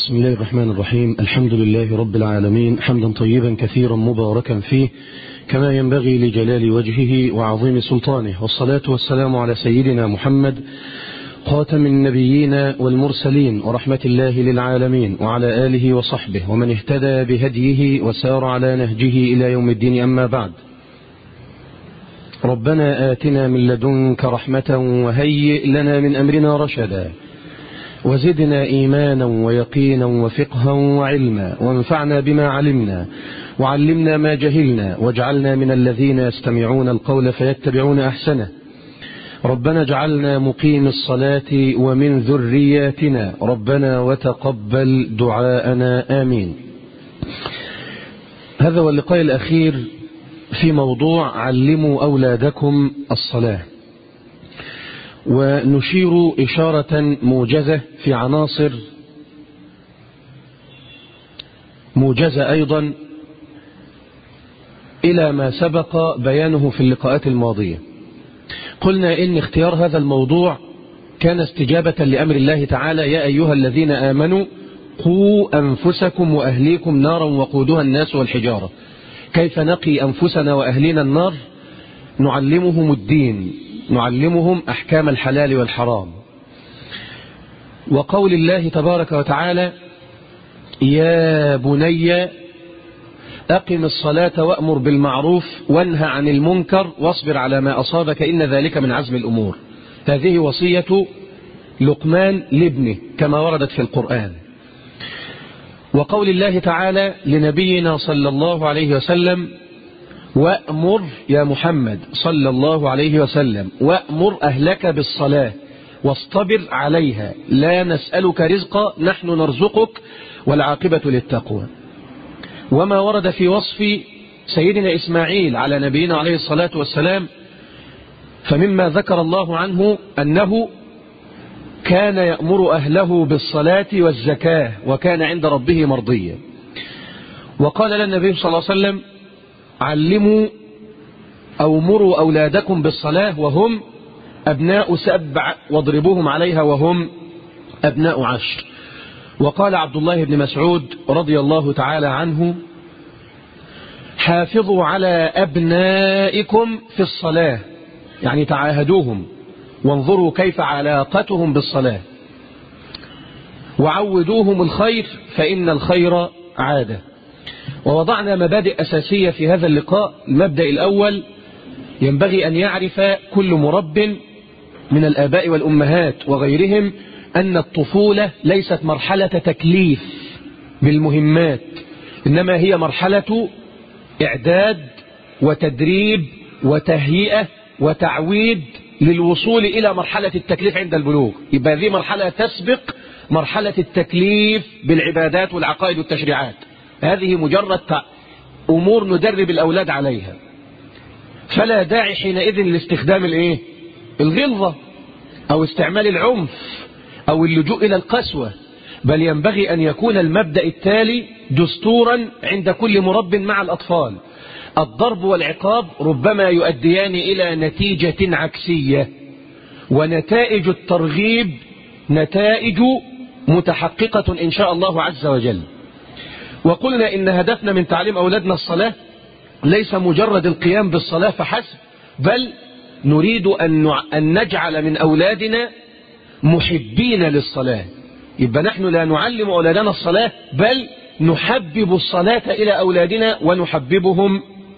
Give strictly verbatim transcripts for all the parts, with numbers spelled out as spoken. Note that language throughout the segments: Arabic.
بسم الله الرحمن الرحيم. الحمد لله رب العالمين، حمدا طيبا كثيرا مباركا فيه كما ينبغي لجلال وجهه وعظيم سلطانه، والصلاة والسلام على سيدنا محمد خاتم النبيين والمرسلين ورحمة الله للعالمين، وعلى آله وصحبه ومن اهتدى بهديه وسار على نهجه إلى يوم الدين. أما بعد، ربنا آتنا من لدنك رحمة وهيئ لنا من أمرنا رشدا، وزدنا إيمانا ويقينا وفقها وعلما، وانفعنا بما علمنا، وعلمنا ما جهلنا، واجعلنا من الذين يستمعون القول فيتبعون أحسنه. ربنا اجعلنا مقيم الصلاة ومن ذرياتنا، ربنا وتقبل دعاءنا، آمين. هذا هو اللقاء الأخير في موضوع علموا أولادكم الصلاة، ونشير إشارة موجزة في عناصر موجزة أيضا إلى ما سبق بيانه في اللقاءات الماضية. قلنا إن اختيار هذا الموضوع كان استجابة لأمر الله تعالى: يا أيها الذين آمنوا قوا أنفسكم وأهليكم نارا وقودها الناس والحجارة. كيف نقي أنفسنا وأهلينا النار؟ نعلمهم الدين، نعلمهم أحكام الحلال والحرام. وقول الله تبارك وتعالى: يا بني أقم الصلاة وأمر بالمعروف وانهى عن المنكر واصبر على ما أصابك إن ذلك من عزم الأمور. هذه وصية لقمان لابنه كما وردت في القرآن. وقول الله تعالى لنبينا صلى الله عليه وسلم: وأمر يا محمد صلى الله عليه وسلم وأمر أهلك بالصلاة واصطبر عليها لا نسألك رزقا نحن نرزقك والعاقبة للتقوى. وما ورد في وصف سيدنا إسماعيل على نبينا عليه الصلاة والسلام، فمما ذكر الله عنه أنه كان يأمر أهله بالصلاة والزكاة وكان عند ربه مرضيا. وقال لنا النبي صلى الله عليه وسلم: علموا أو مروا أولادكم بالصلاة وهم أبناء سبع واضربوهم عليها وهم أبناء عشر. وقال عبد الله بن مسعود رضي الله تعالى عنه: حافظوا على أبنائكم في الصلاة، يعني تعاهدوهم وانظروا كيف علاقتهم بالصلاة، وعودوهم الخير فإن الخير عادة. ووضعنا مبادئ أساسية في هذا اللقاء. المبدأ الأول: ينبغي أن يعرف كل مرب من الآباء والأمهات وغيرهم أن الطفولة ليست مرحلة تكليف بالمهمات، إنما هي مرحلة إعداد وتدريب وتهيئة وتعويد للوصول إلى مرحلة التكليف عند البلوغ. يبقى هذه مرحلة تسبق مرحلة التكليف بالعبادات والعقائد والتشريعات. هذه مجرد أمور ندرب الأولاد عليها، فلا داعي حينئذ لاستخدام الإيه؟ الغلظة أو استعمال العنف أو اللجوء إلى القسوة، بل ينبغي أن يكون المبدأ التالي دستورا عند كل مرب مع الأطفال: الضرب والعقاب ربما يؤديان إلى نتيجة عكسية، ونتائج الترغيب نتائج متحققة إن شاء الله عز وجل. وقلنا إن هدفنا من تعليم أولادنا الصلاة ليس مجرد القيام بالصلاة فحسب، بل نريد أن نجعل من أولادنا محبين للصلاة. يبقى نحن لا نعلم أولادنا الصلاة، بل نحبب الصلاة إلى أولادنا ونحببهم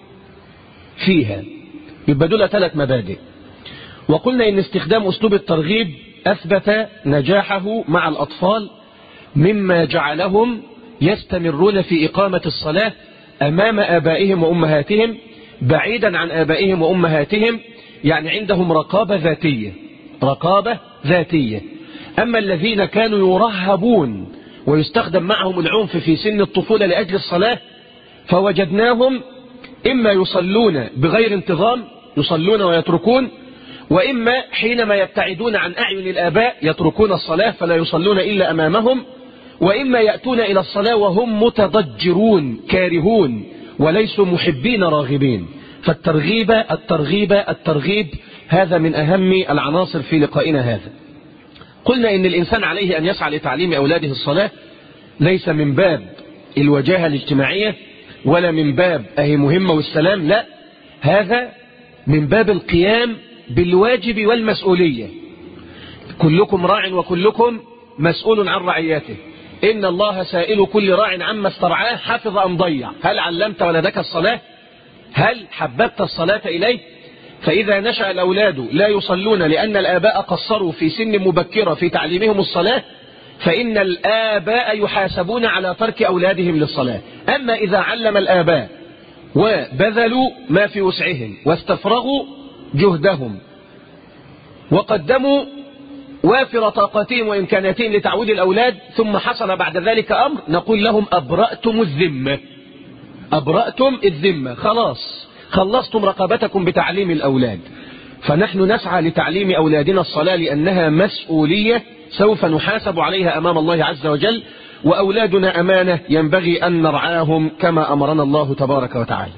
فيها. يبقى دول ثلاث مبادئ. وقلنا إن استخدام أسلوب الترغيب أثبت نجاحه مع الأطفال، مما جعلهم يستمرون في إقامة الصلاة أمام آبائهم وأمهاتهم بعيدا عن آبائهم وأمهاتهم، يعني عندهم رقابة ذاتية رقابة ذاتية. أما الذين كانوا يرهبون ويستخدم معهم العنف في سن الطفولة لأجل الصلاة، فوجدناهم إما يصلون بغير انتظام، يصلون ويتركون، وإما حينما يبتعدون عن أعين الآباء يتركون الصلاة فلا يصلون إلا أمامهم، وإما يأتون إلى الصلاة وهم متضجرون كارهون وليسوا محبين راغبين. فالترغيب الترغيب الترغيب هذا من أهم العناصر في لقائنا هذا. قلنا إن الإنسان عليه أن يسعى لتعليم أولاده الصلاة ليس من باب الوجاهة الاجتماعية ولا من باب أهي مهمة والسلام، لا، هذا من باب القيام بالواجب والمسؤولية. كلكم راع وكلكم مسؤول عن رعيته. إن الله سائل كل راع عما استرعاه حفظ أم ضيع. هل علمت ولدك الصلاة؟ هل حببت الصلاة إليه؟ فإذا نشأ الأولاد لا يصلون لأن الآباء قصروا في سن مبكرة في تعليمهم الصلاة، فإن الآباء يحاسبون على ترك أولادهم للصلاة. أما إذا علم الآباء وبذلوا ما في وسعهم واستفرغوا جهدهم وقدموا وافر طاقتهم وإمكاناتهم لتعويد الأولاد، ثم حصل بعد ذلك أمر، نقول لهم أبرأتم الذمة، أبرأتم الذمة، خلاص خلصتم رقبتكم بتعليم الأولاد. فنحن نسعى لتعليم أولادنا الصلاة لأنها مسؤولية سوف نحاسب عليها أمام الله عز وجل، وأولادنا أمانة ينبغي أن نرعاهم كما أمرنا الله تبارك وتعالى.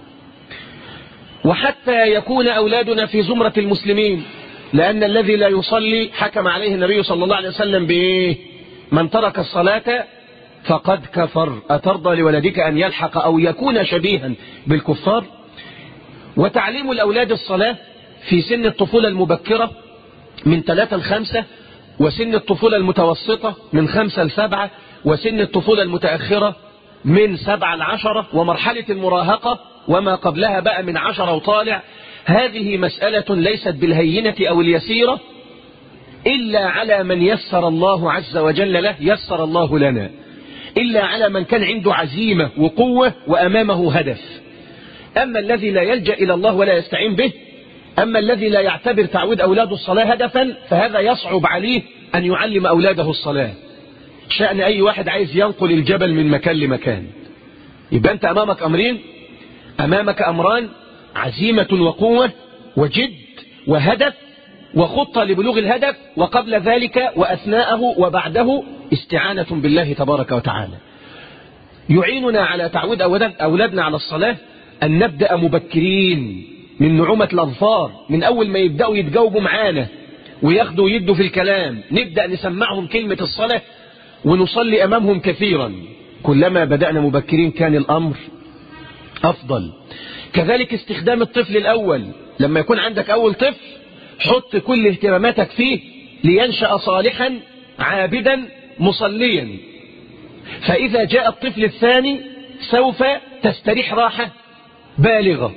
وحتى يكون أولادنا في زمرة المسلمين، لأن الذي لا يصلي حكم عليه النبي صلى الله عليه وسلم بإيه؟ من ترك الصلاة فقد كفر. أترضى لولدك أن يلحق أو يكون شبيها بالكفار؟ وتعليم الأولاد الصلاة في سن الطفولة المبكرة من ثلاثة لخمسة، وسن الطفولة المتوسطة من خمسة لسبعة، وسن الطفولة المتأخرة من سبعة لعشرة، ومرحلة المراهقة وما قبلها بقى من عشرة وطالع. هذه مسألة ليست بالهينة أو اليسيرة إلا على من يسر الله عز وجل له، يسر الله لنا، إلا على من كان عنده عزيمة وقوة وأمامه هدف. أما الذي لا يلجأ إلى الله ولا يستعين به، أما الذي لا يعتبر تعويد أولاده الصلاة هدفا، فهذا يصعب عليه أن يعلم أولاده الصلاة. شأن أي واحد عايز ينقل الجبل من مكان لمكان. يبقى أنت أمامك أمرين، أمامك أمران: عزيمة وقوة وجد وهدف وخطة لبلوغ الهدف، وقبل ذلك وأثناءه وبعده استعانة بالله تبارك وتعالى. يعيننا على تعويد أولادنا على الصلاة أن نبدأ مبكرين من نعومة الأظفار، من أول ما يبدأوا يتجاوبوا معانا وياخدوا يدوا في الكلام نبدأ نسمعهم كلمة الصلاة ونصلي أمامهم كثيرا. كلما بدأنا مبكرين كان الأمر أفضل. كذلك استخدام الطفل الأول، لما يكون عندك أول طفل حط كل اهتماماتك فيه لينشأ صالحا عابدا مصليا، فإذا جاء الطفل الثاني سوف تستريح راحة بالغة.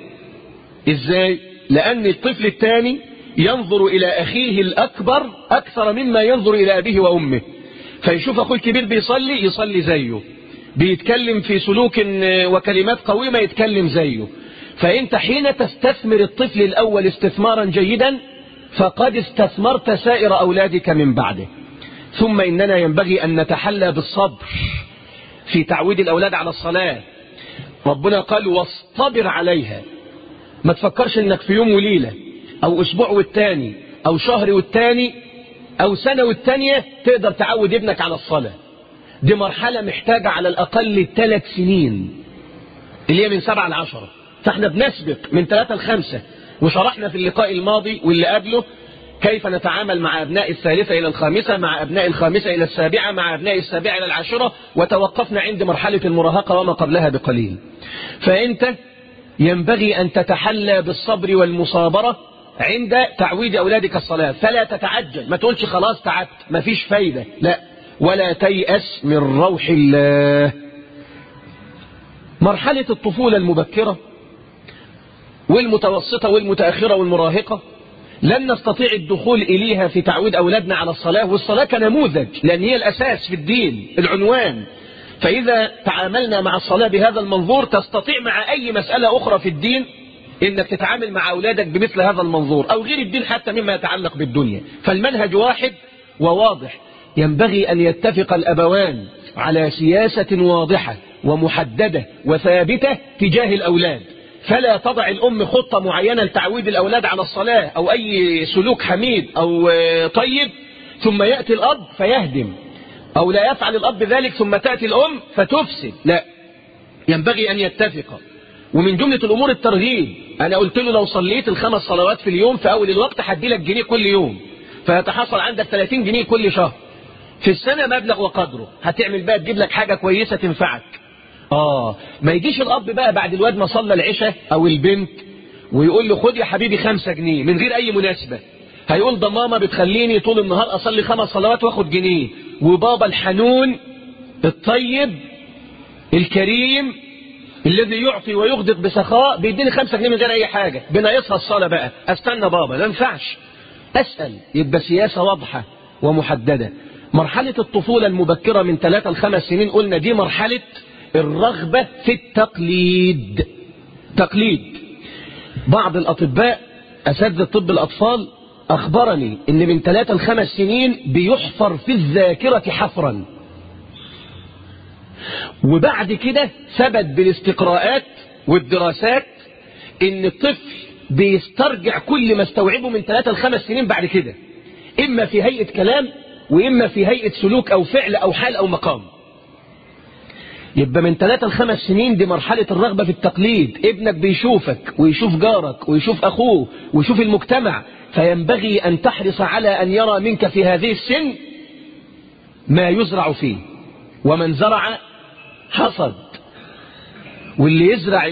إزاي؟ لأن الطفل الثاني ينظر إلى أخيه الأكبر أكثر مما ينظر إلى أبيه وأمه، فيشوف أخوه الكبير بيصلي يصلي زيه، بيتكلم في سلوك وكلمات قويمة يتكلم زيه. فأنت حين تستثمر الطفل الأول استثمارا جيدا فقد استثمرت سائر أولادك من بعده. ثم إننا ينبغي أن نتحلى بالصبر في تعويد الأولاد على الصلاة. ربنا قال واصطبر عليها. ما تفكرش انك في يوم وليلة او اسبوع والتاني او شهر والتاني او سنة والتانية تقدر تعود ابنك على الصلاة. دي مرحلة محتاجة على الاقل ثلاث سنين اللي هي من سبعة لعشرة. فاحنا بنسبق من ثلاثة لخمسة، وشرحنا في اللقاء الماضي واللي قبله كيف نتعامل مع أبناء الثالثة إلى الخامسة، مع أبناء الخامسة إلى السابعة، مع أبناء السابعة إلى العاشرة، وتوقفنا عند مرحلة المراهقة وما قبلها بقليل. فأنت ينبغي أن تتحلى بالصبر والمصابرة عند تعويد أولادك الصلاة، فلا تتعجل، ما تقولش خلاص تعبت ما فيش فايدة، لا، ولا تيأس من روح الله. مرحلة الطفولة المبكرة والمتوسطة والمتأخرة والمراهقة لن نستطيع الدخول إليها في تعويد أولادنا على الصلاة، والصلاة كنموذج لأن هي الأساس في الدين، العنوان. فإذا تعاملنا مع الصلاة بهذا المنظور تستطيع مع أي مسألة أخرى في الدين إنك تتعامل مع أولادك بمثل هذا المنظور، أو غير الدين حتى مما يتعلق بالدنيا. فالمنهج واحد وواضح. ينبغي أن يتفق الأبوان على سياسة واضحة ومحددة وثابتة تجاه الأولاد، فلا تضع الأم خطة معينة لتعويد الأولاد على الصلاة أو أي سلوك حميد أو طيب ثم يأتي الأب فيهدم، أو لا يفعل الأب ذلك ثم تأتي الأم فتفسد. لا، ينبغي أن يتفق. ومن جملة الأمور الترغيب. أنا قلت له لو صليت الخمس صلوات في اليوم في أول الوقت هدي لك جنيه كل يوم، فيتحصل عندك ثلاثين جنيه كل شهر. في السنة مبلغ وقدره، هتعمل بقى تجيب لك حاجة كويسة تنفعك. آه ما يجيش الأب بقى بعد الواد ما صلى العشاء أو البنت ويقول له خد يا حبيبي خمسة جنيه من غير أي مناسبة. هيقول ده ماما بتخليني طول النهار أصلي خمس صلوات واخد جنيه، وبابا الحنون الطيب الكريم الذي يعطي ويغدق بسخاء بيديني خمسة جنيه من غير أي حاجة، بناقصها الصلاة بقى استنى بابا. ما ينفعش. أسأل. يبقى سياسة واضحة ومحددة. مرحلة الطفولة المبكرة من ثلاثة لخمس سنين قلنا دي مرحلة الرغبة في التقليد. تقليد. بعض الأطباء أساتذة طب الأطفال أخبرني إن من ثلاثة لخمس سنين بيحفر في الذاكرة حفرا، وبعد كده ثبت بالاستقراءات والدراسات إن الطفل بيسترجع كل ما استوعبه من ثلاثة لخمس سنين بعد كده، إما في هيئة كلام وإما في هيئة سلوك أو فعل أو حال أو مقام. يبقى من ثلاثة لخمس سنين دي مرحلة الرغبة في التقليد. ابنك بيشوفك ويشوف جارك ويشوف أخوه ويشوف المجتمع، فينبغي أن تحرص على أن يرى منك في هذه السن ما يزرع فيه. ومن زرع حصد. واللي يزرع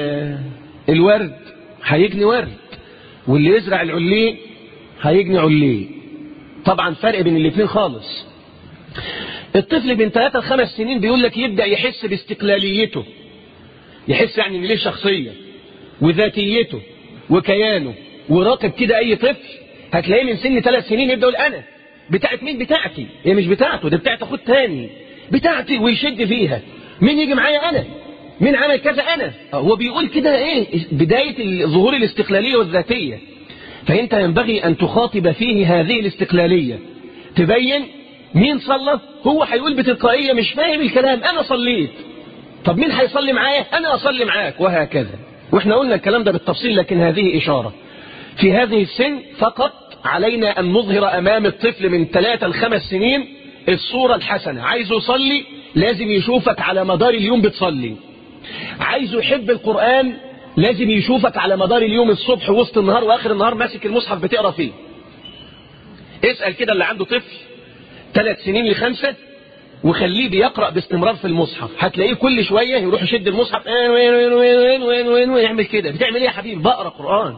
الورد هيجني ورد، واللي يزرع العليه هيجني عليه. طبعا فرق بين الاثنين خالص. الطفل بين ثلاثة لخمس سنين بيقول لك يبدأ يحس باستقلاليته، يحس يعني ان ليه شخصية وذاتيته وكيانه. وراقب كده اي طفل هتلاقيه من سن ثلاث سنين يبدأ يقول انا بتاعت مين؟ بتاعتي. هي مش بتاعته، ده بتاعت اخوه تاني. بتاعتي ويشد فيها. مين يجي معايا؟ انا. مين عمل كذا؟ انا. هو بيقول كده ايه؟ بداية ظهور الاستقلالية والذاتية. فانت ينبغي ان تخاطب فيه هذه الاستقلالية، تبين مين صلى. هو هيقول بتلقائية مش فاهم الكلام انا صليت. طب مين هيصلي معايا؟ انا اصلي معاك، وهكذا. واحنا قلنا الكلام ده بالتفصيل، لكن هذه اشارة. في هذه السن فقط علينا ان نظهر امام الطفل من ثلاثة لخمس سنين الصورة الحسنة. عايزه يصلي لازم يشوفك على مدار اليوم بتصلي. عايزه يحب القرآن لازم يشوفك على مدار اليوم الصبح ووسط النهار واخر النهار ماسك المصحف بتقرا فيه. اسأل كده اللي عنده طفل ثلاث سنين لخمسة وخليه بيقرأ باستمرار في المصحف، هتلاقيه كل شوية يروح يشد المصحف وين وين وين وين وين ويعمل كده. بتعمل ايه يا حبيبي؟ بقرأ قرآن.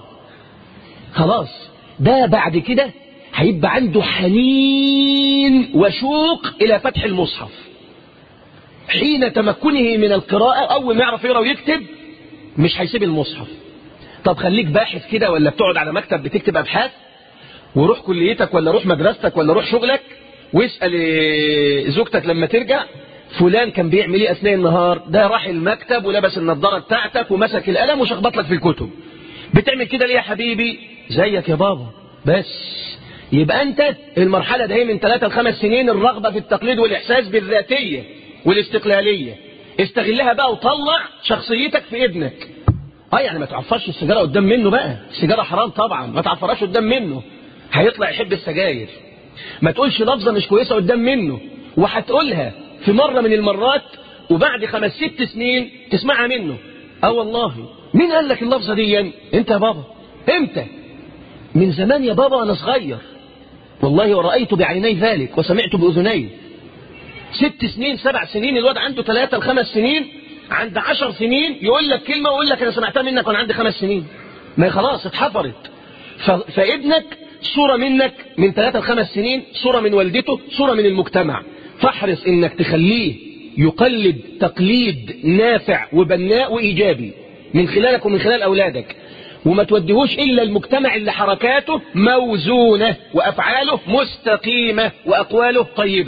خلاص. ده بعد كده هيبقى عنده حنين وشوق إلى فتح المصحف. حين تمكنه من القراءة أول ما يعرف يقرأ ويكتب مش هيسيب المصحف. طب خليك باحث كده ولا بتقعد على مكتب بتكتب أبحاث، وروح كليتك ولا روح مدرستك ولا روح شغلك واسأل زوجتك لما ترجع فلان كان بيعمل ايه أثناء النهار. ده راح المكتب ولبس النضارة بتاعتك ومسك القلم وشخبط لك في الكتب. بتعمل كده ليه يا حبيبي؟ زيك يا بابا. بس يبقى أنت المرحلة ده من ثلاثة لخمس سنين الرغبة في التقليد والإحساس بالذاتية والاستقلالية. استغلها بقى وطلع شخصيتك في ابنك. اه يعني ما تعفرش السيجارة قدام منه بقى. السيجارة حرام طبعا، ما تعفرهاش قدام منه، هيطلع يحب السجاير. ما تقولش لفظة مش كويسة قدام منه، وهتقولها في مرة من المرات وبعد خمس ست سنين تسمعها منه. اه والله مين قال لك اللفظة دي؟ انت يا بابا. امتى؟ من زمان يا بابا وانا صغير والله، ورأيت بعيني ذلك وسمعت بأذني. ست سنين سبع سنين الواد عنده ثلاثة لخمس سنين، عند عشر سنين يقول لك كلمة ويقول لك أنا سمعتها منك وأنا عندي خمس سنين. ما خلاص اتحفرت. فابنك صورة منك من ثلاثة لخمس سنين، صورة من والدته، صورة من المجتمع. فاحرص إنك تخليه يقلد تقليد نافع وبناء وإيجابي من خلالك ومن خلال أولادك، وما توديهوش إلا المجتمع اللي حركاته موزونة وأفعاله مستقيمة وأقواله طيبة.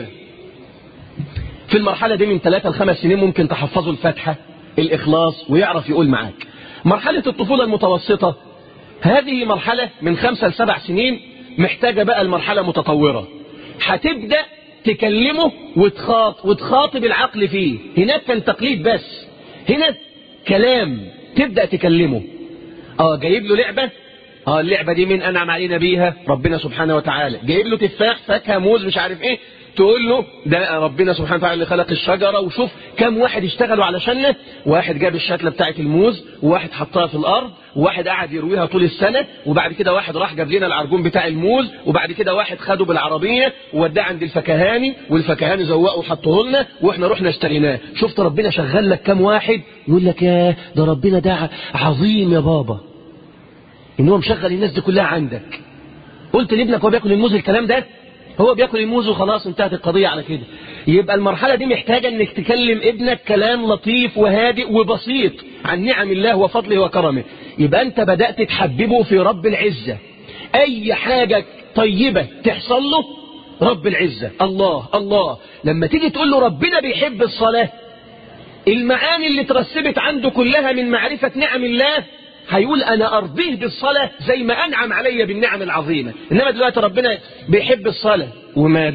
في المرحلة دي من ثلاثة لخمس سنين ممكن تحفظه الفاتحة الإخلاص ويعرف يقول معاك. مرحلة الطفولة المتوسطة هذه مرحلة من خمسة لسبع سنين محتاجة بقى المرحلة متطورة. هتبدأ تكلمه وتخاط وتخاطب العقل فيه. هناك كان تقليد بس، هنا كلام تبدأ تكلمه. اه جايب له لعبة، اه اللعبة دي من أنعم علينا بيها ربنا سبحانه وتعالى. جايب له تفاح فاكهة موز مش عارف ايه، تقول له ده ربنا سبحانه وتعالى اللي خلق الشجرة، وشوف كم واحد اشتغلوا علشاننا، واحد جاب الشتلة بتاعة الموز، وواحد حطها في الأرض، وواحد قعد يرويها طول السنة، وبعد كده واحد راح جاب لنا العرجون بتاع الموز، وبعد كده واحد خده بالعربية ووداه عند الفكهاني، والفكهاني زوقه وحطه لنا، واحنا رحنا اشتريناه. شفت ربنا شغل لك كم واحد؟ يقول لك يا ده ربنا ده عظيم يا بابا ان هو مشغل الناس دي كلها عندك. قلت لابنك هو بياكل الموز الكلام ده؟ هو بياكل الموز وخلاص انتهت القضية على كده. يبقى المرحلة دي محتاجة انك تكلم ابنك كلام لطيف وهادئ وبسيط عن نعم الله وفضله وكرمه. يبقى انت بدأت تحببه في رب العزة. اي حاجة طيبة تحصل له رب العزة الله الله. لما تيجي تقول له ربنا بيحب الصلاة، المعاني اللي ترسبت عنده كلها من معرفة نعم الله، هيقول أنا أرضيه بالصلاة زي ما أنعم علي بالنعم العظيمة. إنما دلوقتي ربنا بيحب الصلاة ومال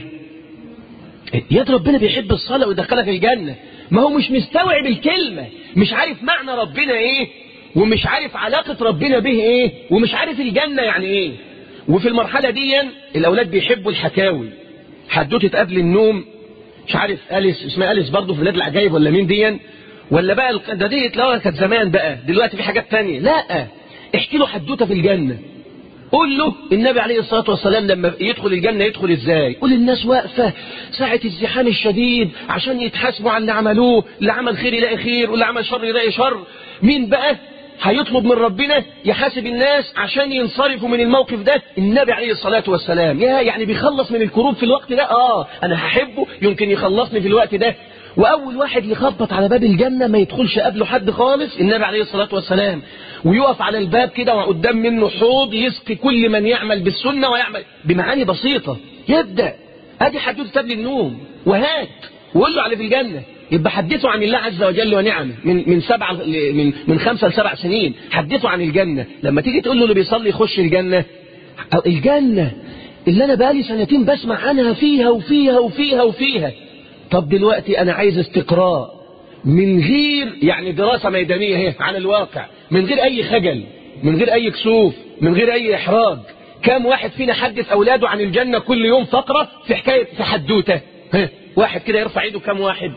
يد ربنا بيحب الصلاة ويدخلك الجنة، ما هو مش مستوعب الكلمة، مش عارف معنى ربنا إيه، ومش عارف علاقة ربنا به إيه، ومش عارف الجنة يعني إيه. وفي المرحلة دي الأولاد بيحبوا الحكاوي، حدوتة قبل النوم، مش عارف أليس اسمها أليس برضه في بلاد العجائب ولا مين دي، ولا بقى ده دي اتلاقى كانت زمان، بقى دلوقتي في حاجات تانية. لا، احكي له حدوته في الجنة، قول له النبي عليه الصلاة والسلام لما يدخل الجنة يدخل ازاي. قول الناس واقفة ساعة الزحام الشديد عشان يتحاسبوا على اللي عملوه، اللي عمل خير يلاقي خير واللي عمل شر يلاقي شر. مين بقى هيطلب من ربنا يحاسب الناس عشان ينصرفوا من الموقف ده؟ النبي عليه الصلاة والسلام. يا يعني بيخلص من الكروب في الوقت ده. اه انا هحبه يمكن يخلصني في الوقت ده. وأول واحد يخبط على باب الجنة ما يدخلش قبله حد خالص النبي عليه الصلاة والسلام، ويقف على الباب كده وقدام منه حوض يسقي كل من يعمل بالسنة ويعمل بمعاني بسيطة. يبدأ ادي حدوث قبل النوم وهات وقول له على في الجنة. يبقى حدثوا عن الله عز وجل ونعمه من من سبعة من من خمسة لسبع سنين، حدثوا عن الجنة. لما تيجي تقول له اللي بيصلي يخش الجنة، الجنة اللي أنا بقالي سنتين بسمع عنها فيها وفيها وفيها وفيها. طب دلوقتي أنا عايز استقراء من غير يعني دراسة ميدانية هي عن الواقع، من غير أي خجل، من غير أي كسوف، من غير أي إحراج. كم واحد فينا حدث أولاده عن الجنة كل يوم فقرة في حكاية في حدوتة؟ ها واحد كده يرفع ايده؟ كم واحد؟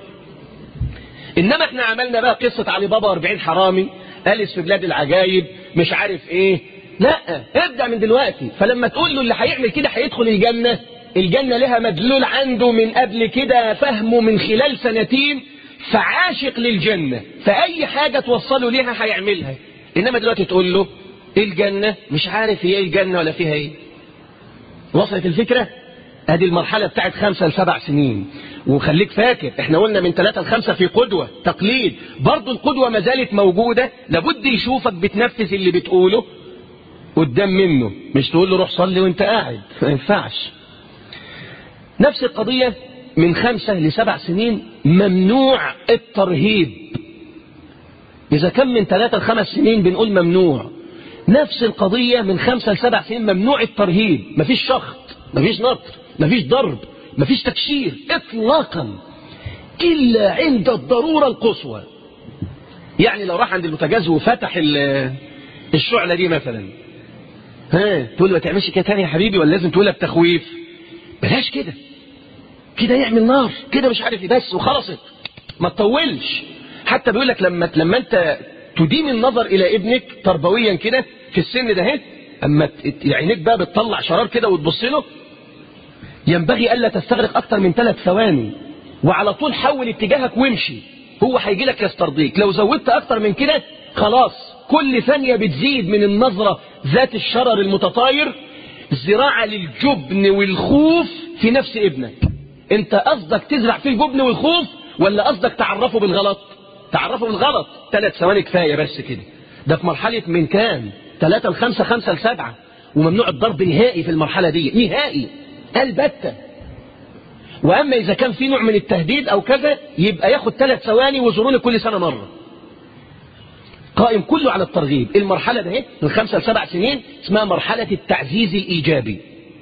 إنما احنا عملنا بقى قصة علي بابا وأربعين حرامي، أليس في بلاد العجائب، مش عارف ايه. لا، ابدأ من دلوقتي. فلما تقول له اللي هيعمل كده هيدخل الجنة، الجنة لها مدلول عنده من قبل كده فهمه من خلال سنتين، فعاشق للجنة، فأي حاجة توصله ليها هيعملها. إنما دلوقتي تقول له الجنة مش عارف هي الجنة ولا فيها ايه. وصلت الفكرة؟ ادي المرحلة بتاعت خمسة لسبع سنين. وخليك فاكر احنا قلنا من ثلاثة لخمسة في قدوة تقليد، برضو القدوة ما زالت موجودة، لابد يشوفك بتنفذ اللي بتقوله قدام منه، مش تقول له روح صلي وانت قاعد، ما ينفعش. نفس القضية من خمسة لسبع سنين ممنوع الترهيب. إذا كان من ثلاثة لخمس سنين بنقول ممنوع، نفس القضية من خمسة لسبع سنين ممنوع الترهيب. مفيش شخط، مفيش نطر، مفيش ضرب، مفيش تكشير إطلاقا إلا عند الضرورة القصوى. يعني لو راح عند البوتاجاز وفتح الشعلة دي مثلا، ها تقول له ما تعملش كده تاني يا حبيبي، ولا لازم تقولها بتخويف؟ بلاش كده، كده يعمل نار، كده مش عارف ايه، بس وخلصت، ما تطولش. حتى بيقول لك لما لما انت تديم النظر الى ابنك تربويا كده في السن ده اهي، اما عينيك بقى بتطلع شرار كده وتبص له، ينبغي الا تستغرق اكتر من ثلاث ثواني، وعلى طول حول اتجاهك وامشي، هو هيجي لك يسترضيك. لو زودت اكتر من كده خلاص، كل ثانية بتزيد من النظرة ذات الشرر المتطاير زراعة للجبن والخوف في نفس ابنك. انت قصدك تزرع فيه الجبن والخوف، ولا قصدك تعرفه بالغلط؟ تعرفه بالغلط. ثلاث ثواني كفاية بس كده. ده في مرحلة من كام؟ ثلاثة لخمسة، خمسة لسبعة. وممنوع الضرب نهائي في المرحلة دي، نهائي البتة. وأما إذا كان في نوع من التهديد أو كذا، يبقى ياخد ثلاث ثواني وزوروني كل سنة مرة. قائم كله على الترغيب. المرحلة ده من خمسة لسبع سنين اسمها مرحلة التعزيز الإيجابي.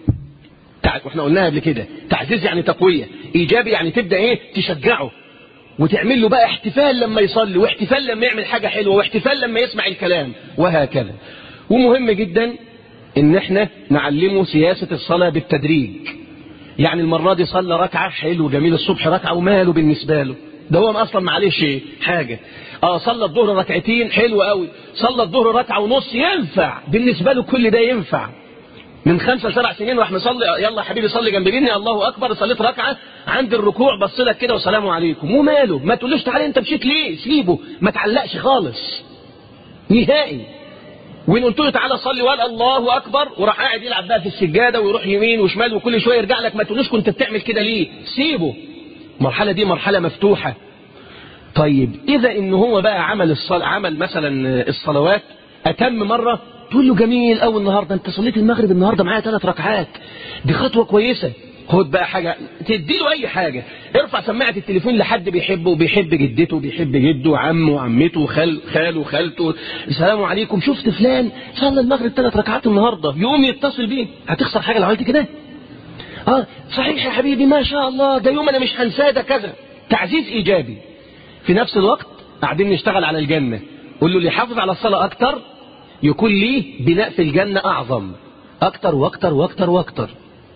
واحنا قلناها قبل كده، تعزيز يعني تقوية، إيجابي يعني تبدأ إيه؟ تشجعه وتعمل له بقى احتفال لما يصلي، واحتفال لما يعمل حاجة حلوة، واحتفال لما يسمع الكلام، وهكذا. ومهم جدا إن احنا نعلمه سياسة الصلاة بالتدريج. يعني المرة دي صلى ركعة حلو جميل الصبح ركعة وماله بالنسبة له، ده هو أصلا معلش حاجة. اه صلى الظهر ركعتين حلو قوي، صلى الظهر ركعة ونص ينفع بالنسبة له، كل ده ينفع. من خمسة سبع سنين راح مصلي، يلا يا حبيبي صلي جنب مني، الله أكبر، صليت ركعة عند الركوع بص لك كده والسلام عليكم وماله، ما تقولوش تعالى أنت مشيت ليه، سيبه ما تعلقش خالص نهائي. وإن قلت له تعالى صلي وقال الله أكبر وراح قاعد يلعب بقى في السجادة ويروح يمين وشمال وكل شوية يرجع لك، ما تقولوش كنت بتعمل كده ليه، سيبه. المرحلة دي مرحلة مفتوحة. طيب إذا إن هو بقى عمل الصلاة، عمل مثلا الصلوات أتم مرة، تقول له جميل أوي النهاردة أنت صليت المغرب النهاردة معايا ثلاث ركعات، دي خطوة كويسة، خد بقى حاجة تدي له أي حاجة، ارفع سماعة التليفون لحد بيحبه وبيحب جدته وبيحب جده وعمه وعمته وخال خاله وخالته، السلام عليكم شفت فلان صلى المغرب ثلاث ركعات النهاردة، يقوم يتصل بيه، هتخسر حاجة لو عملت كده؟ اه صحيح يا حبيبي ما شاء الله ده يوم أنا مش هنساه ده كذا، تعزيز إيجابي. في نفس الوقت قاعدين نشتغل على الجنة، قول له اللي يحافظ على الصلاة أكتر يكون ليه بناء في الجنة أعظم، أكتر وأكتر وأكتر وأكتر.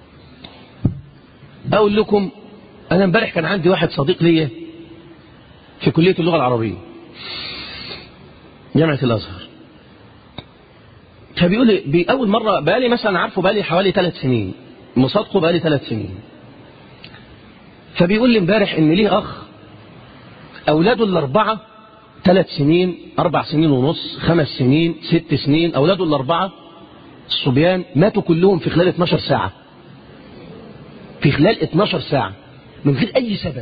أقول لكم أنا امبارح كان عندي واحد صديق ليا في كلية اللغة العربية جامعة الأزهر، فبيقول لي بأول مرة بقالي مثلا عارفه بقالي حوالي ثلاث سنين، مصادقه بقالي ثلاث سنين، فبيقول لي امبارح إن ليه أخ أولاده الأربعة ثلاث سنين أربع سنين ونص خمس سنين ست سنين، أولاده الأربعة الصبيان ماتوا كلهم في خلال اتناشر ساعة، في خلال اتناشر ساعة من غير أي سبب،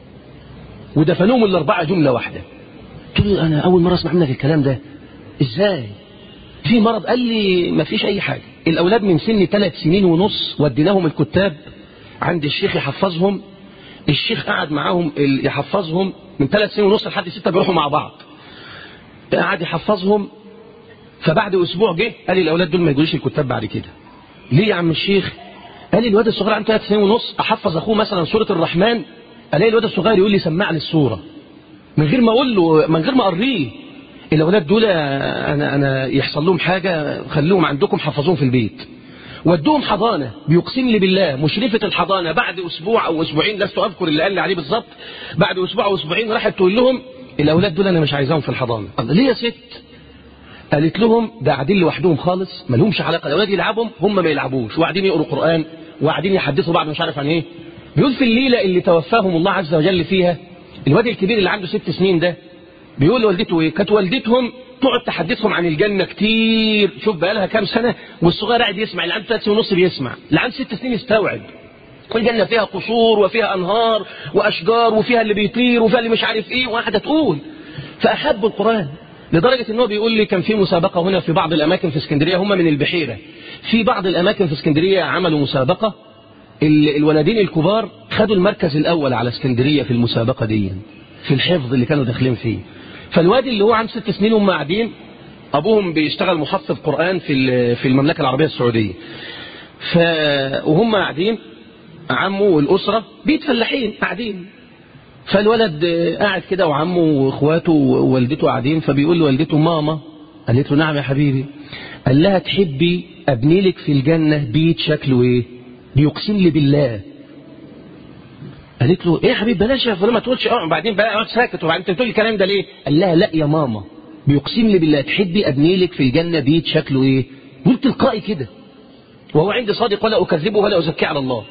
ودفنوهم الأربعة جملة واحدة. قلت له أنا أول مرة أسمع منك الكلام ده، إزاي؟ في مرض؟ قال لي ما فيش أي حاجة، الأولاد من سن ثلاث سنين ونص وديناهم الكتاب عند الشيخ يحفظهم، الشيخ قعد معاهم يحفظهم من ثلاث سنين ونص لحد ستة بيروحوا مع بعض، قعد يحفظهم، فبعد أسبوع جه قال لي الأولاد دول ما يجوش الكتاب بعد كده. ليه يا عم الشيخ؟ قال لي الواد الصغير عنده ثلاث سنين ونص أحفظ أخوه مثلا سورة الرحمن، ألاقي الواد الصغير يقول لي سمع لي السورة من غير ما أقول له، من غير ما أقريه. الأولاد دول أنا أنا يحصل لهم حاجة خلوهم عندكم حفظوهم في البيت، ودوهم حضانة، بيقسم لي بالله مشرفة الحضانة بعد أسبوع أو أسبوعين لست أذكر اللي قال لي عليه بالظبط، بعد أسبوع أو أسبوعين راحت تقول لهم الأولاد دول أنا مش عايزاهم في الحضانة. الله ليه يا ست؟ قالت لهم ده قاعدين لوحدهم خالص ما لهمش علاقة، الأولاد يلعبهم هم ما يلعبوش، وقاعدين يقروا قرآن وقاعدين يحدثوا بعض مش عارف عن إيه. بيقول في الليلة اللي توفاهم الله عز وجل فيها الواد الكبير اللي عنده ست سنين ده بيقول لوالدته إيه؟ كانت والدتهم تقعد تحدثهم عن الجنة كتير، شوف بقى لها كام سنة والصغير قاعد يسمع، اللي عنده ثلاث سنين ونص بيسمع، اللي عنده ست سنين يستوعب. والجنة فيها قصور وفيها أنهار وأشجار وفيها اللي بيطير وفيها اللي مش عارف إيه، واحدة تقول. فأحبوا القرآن لدرجة إنه بيقول لي كان في مسابقة هنا في بعض الأماكن في اسكندرية، هم من البحيرة، في بعض الأماكن في اسكندرية عملوا مسابقة، الولدين الكبار خدوا المركز الأول على اسكندرية في المسابقة دي في الحفظ اللي كانوا داخلين فيه. فالواد اللي هو عنده ست سنين هم قاعدين، أبوهم بيشتغل محفظ قرآن في في المملكة العربية السعودية، ف وهم قاعدين عمه والأسرة بيت فلاحين قاعدين، فالولد قاعد كده وعمه واخواته ووالدته قاعدين، فبيقول لوالدته ماما، قالت له نعم يا حبيبي، قال لها تحبي ابني لك في الجنة بيت شكله ايه؟ بيقسم لي بالله. قالت له ايه يا حبيبي بلاش يا فلان ما تقولش اه، وبعدين بقى اقعد ساكت، وبعدين انت بتقول الكلام ده ليه؟ قال لها لا يا ماما بيقسم لي بالله تحبي ابني لك في الجنة بيت شكله ايه؟ قلت تلقائي كده، وهو عندي صادق ولا اكذبه ولا ازكيه على الله.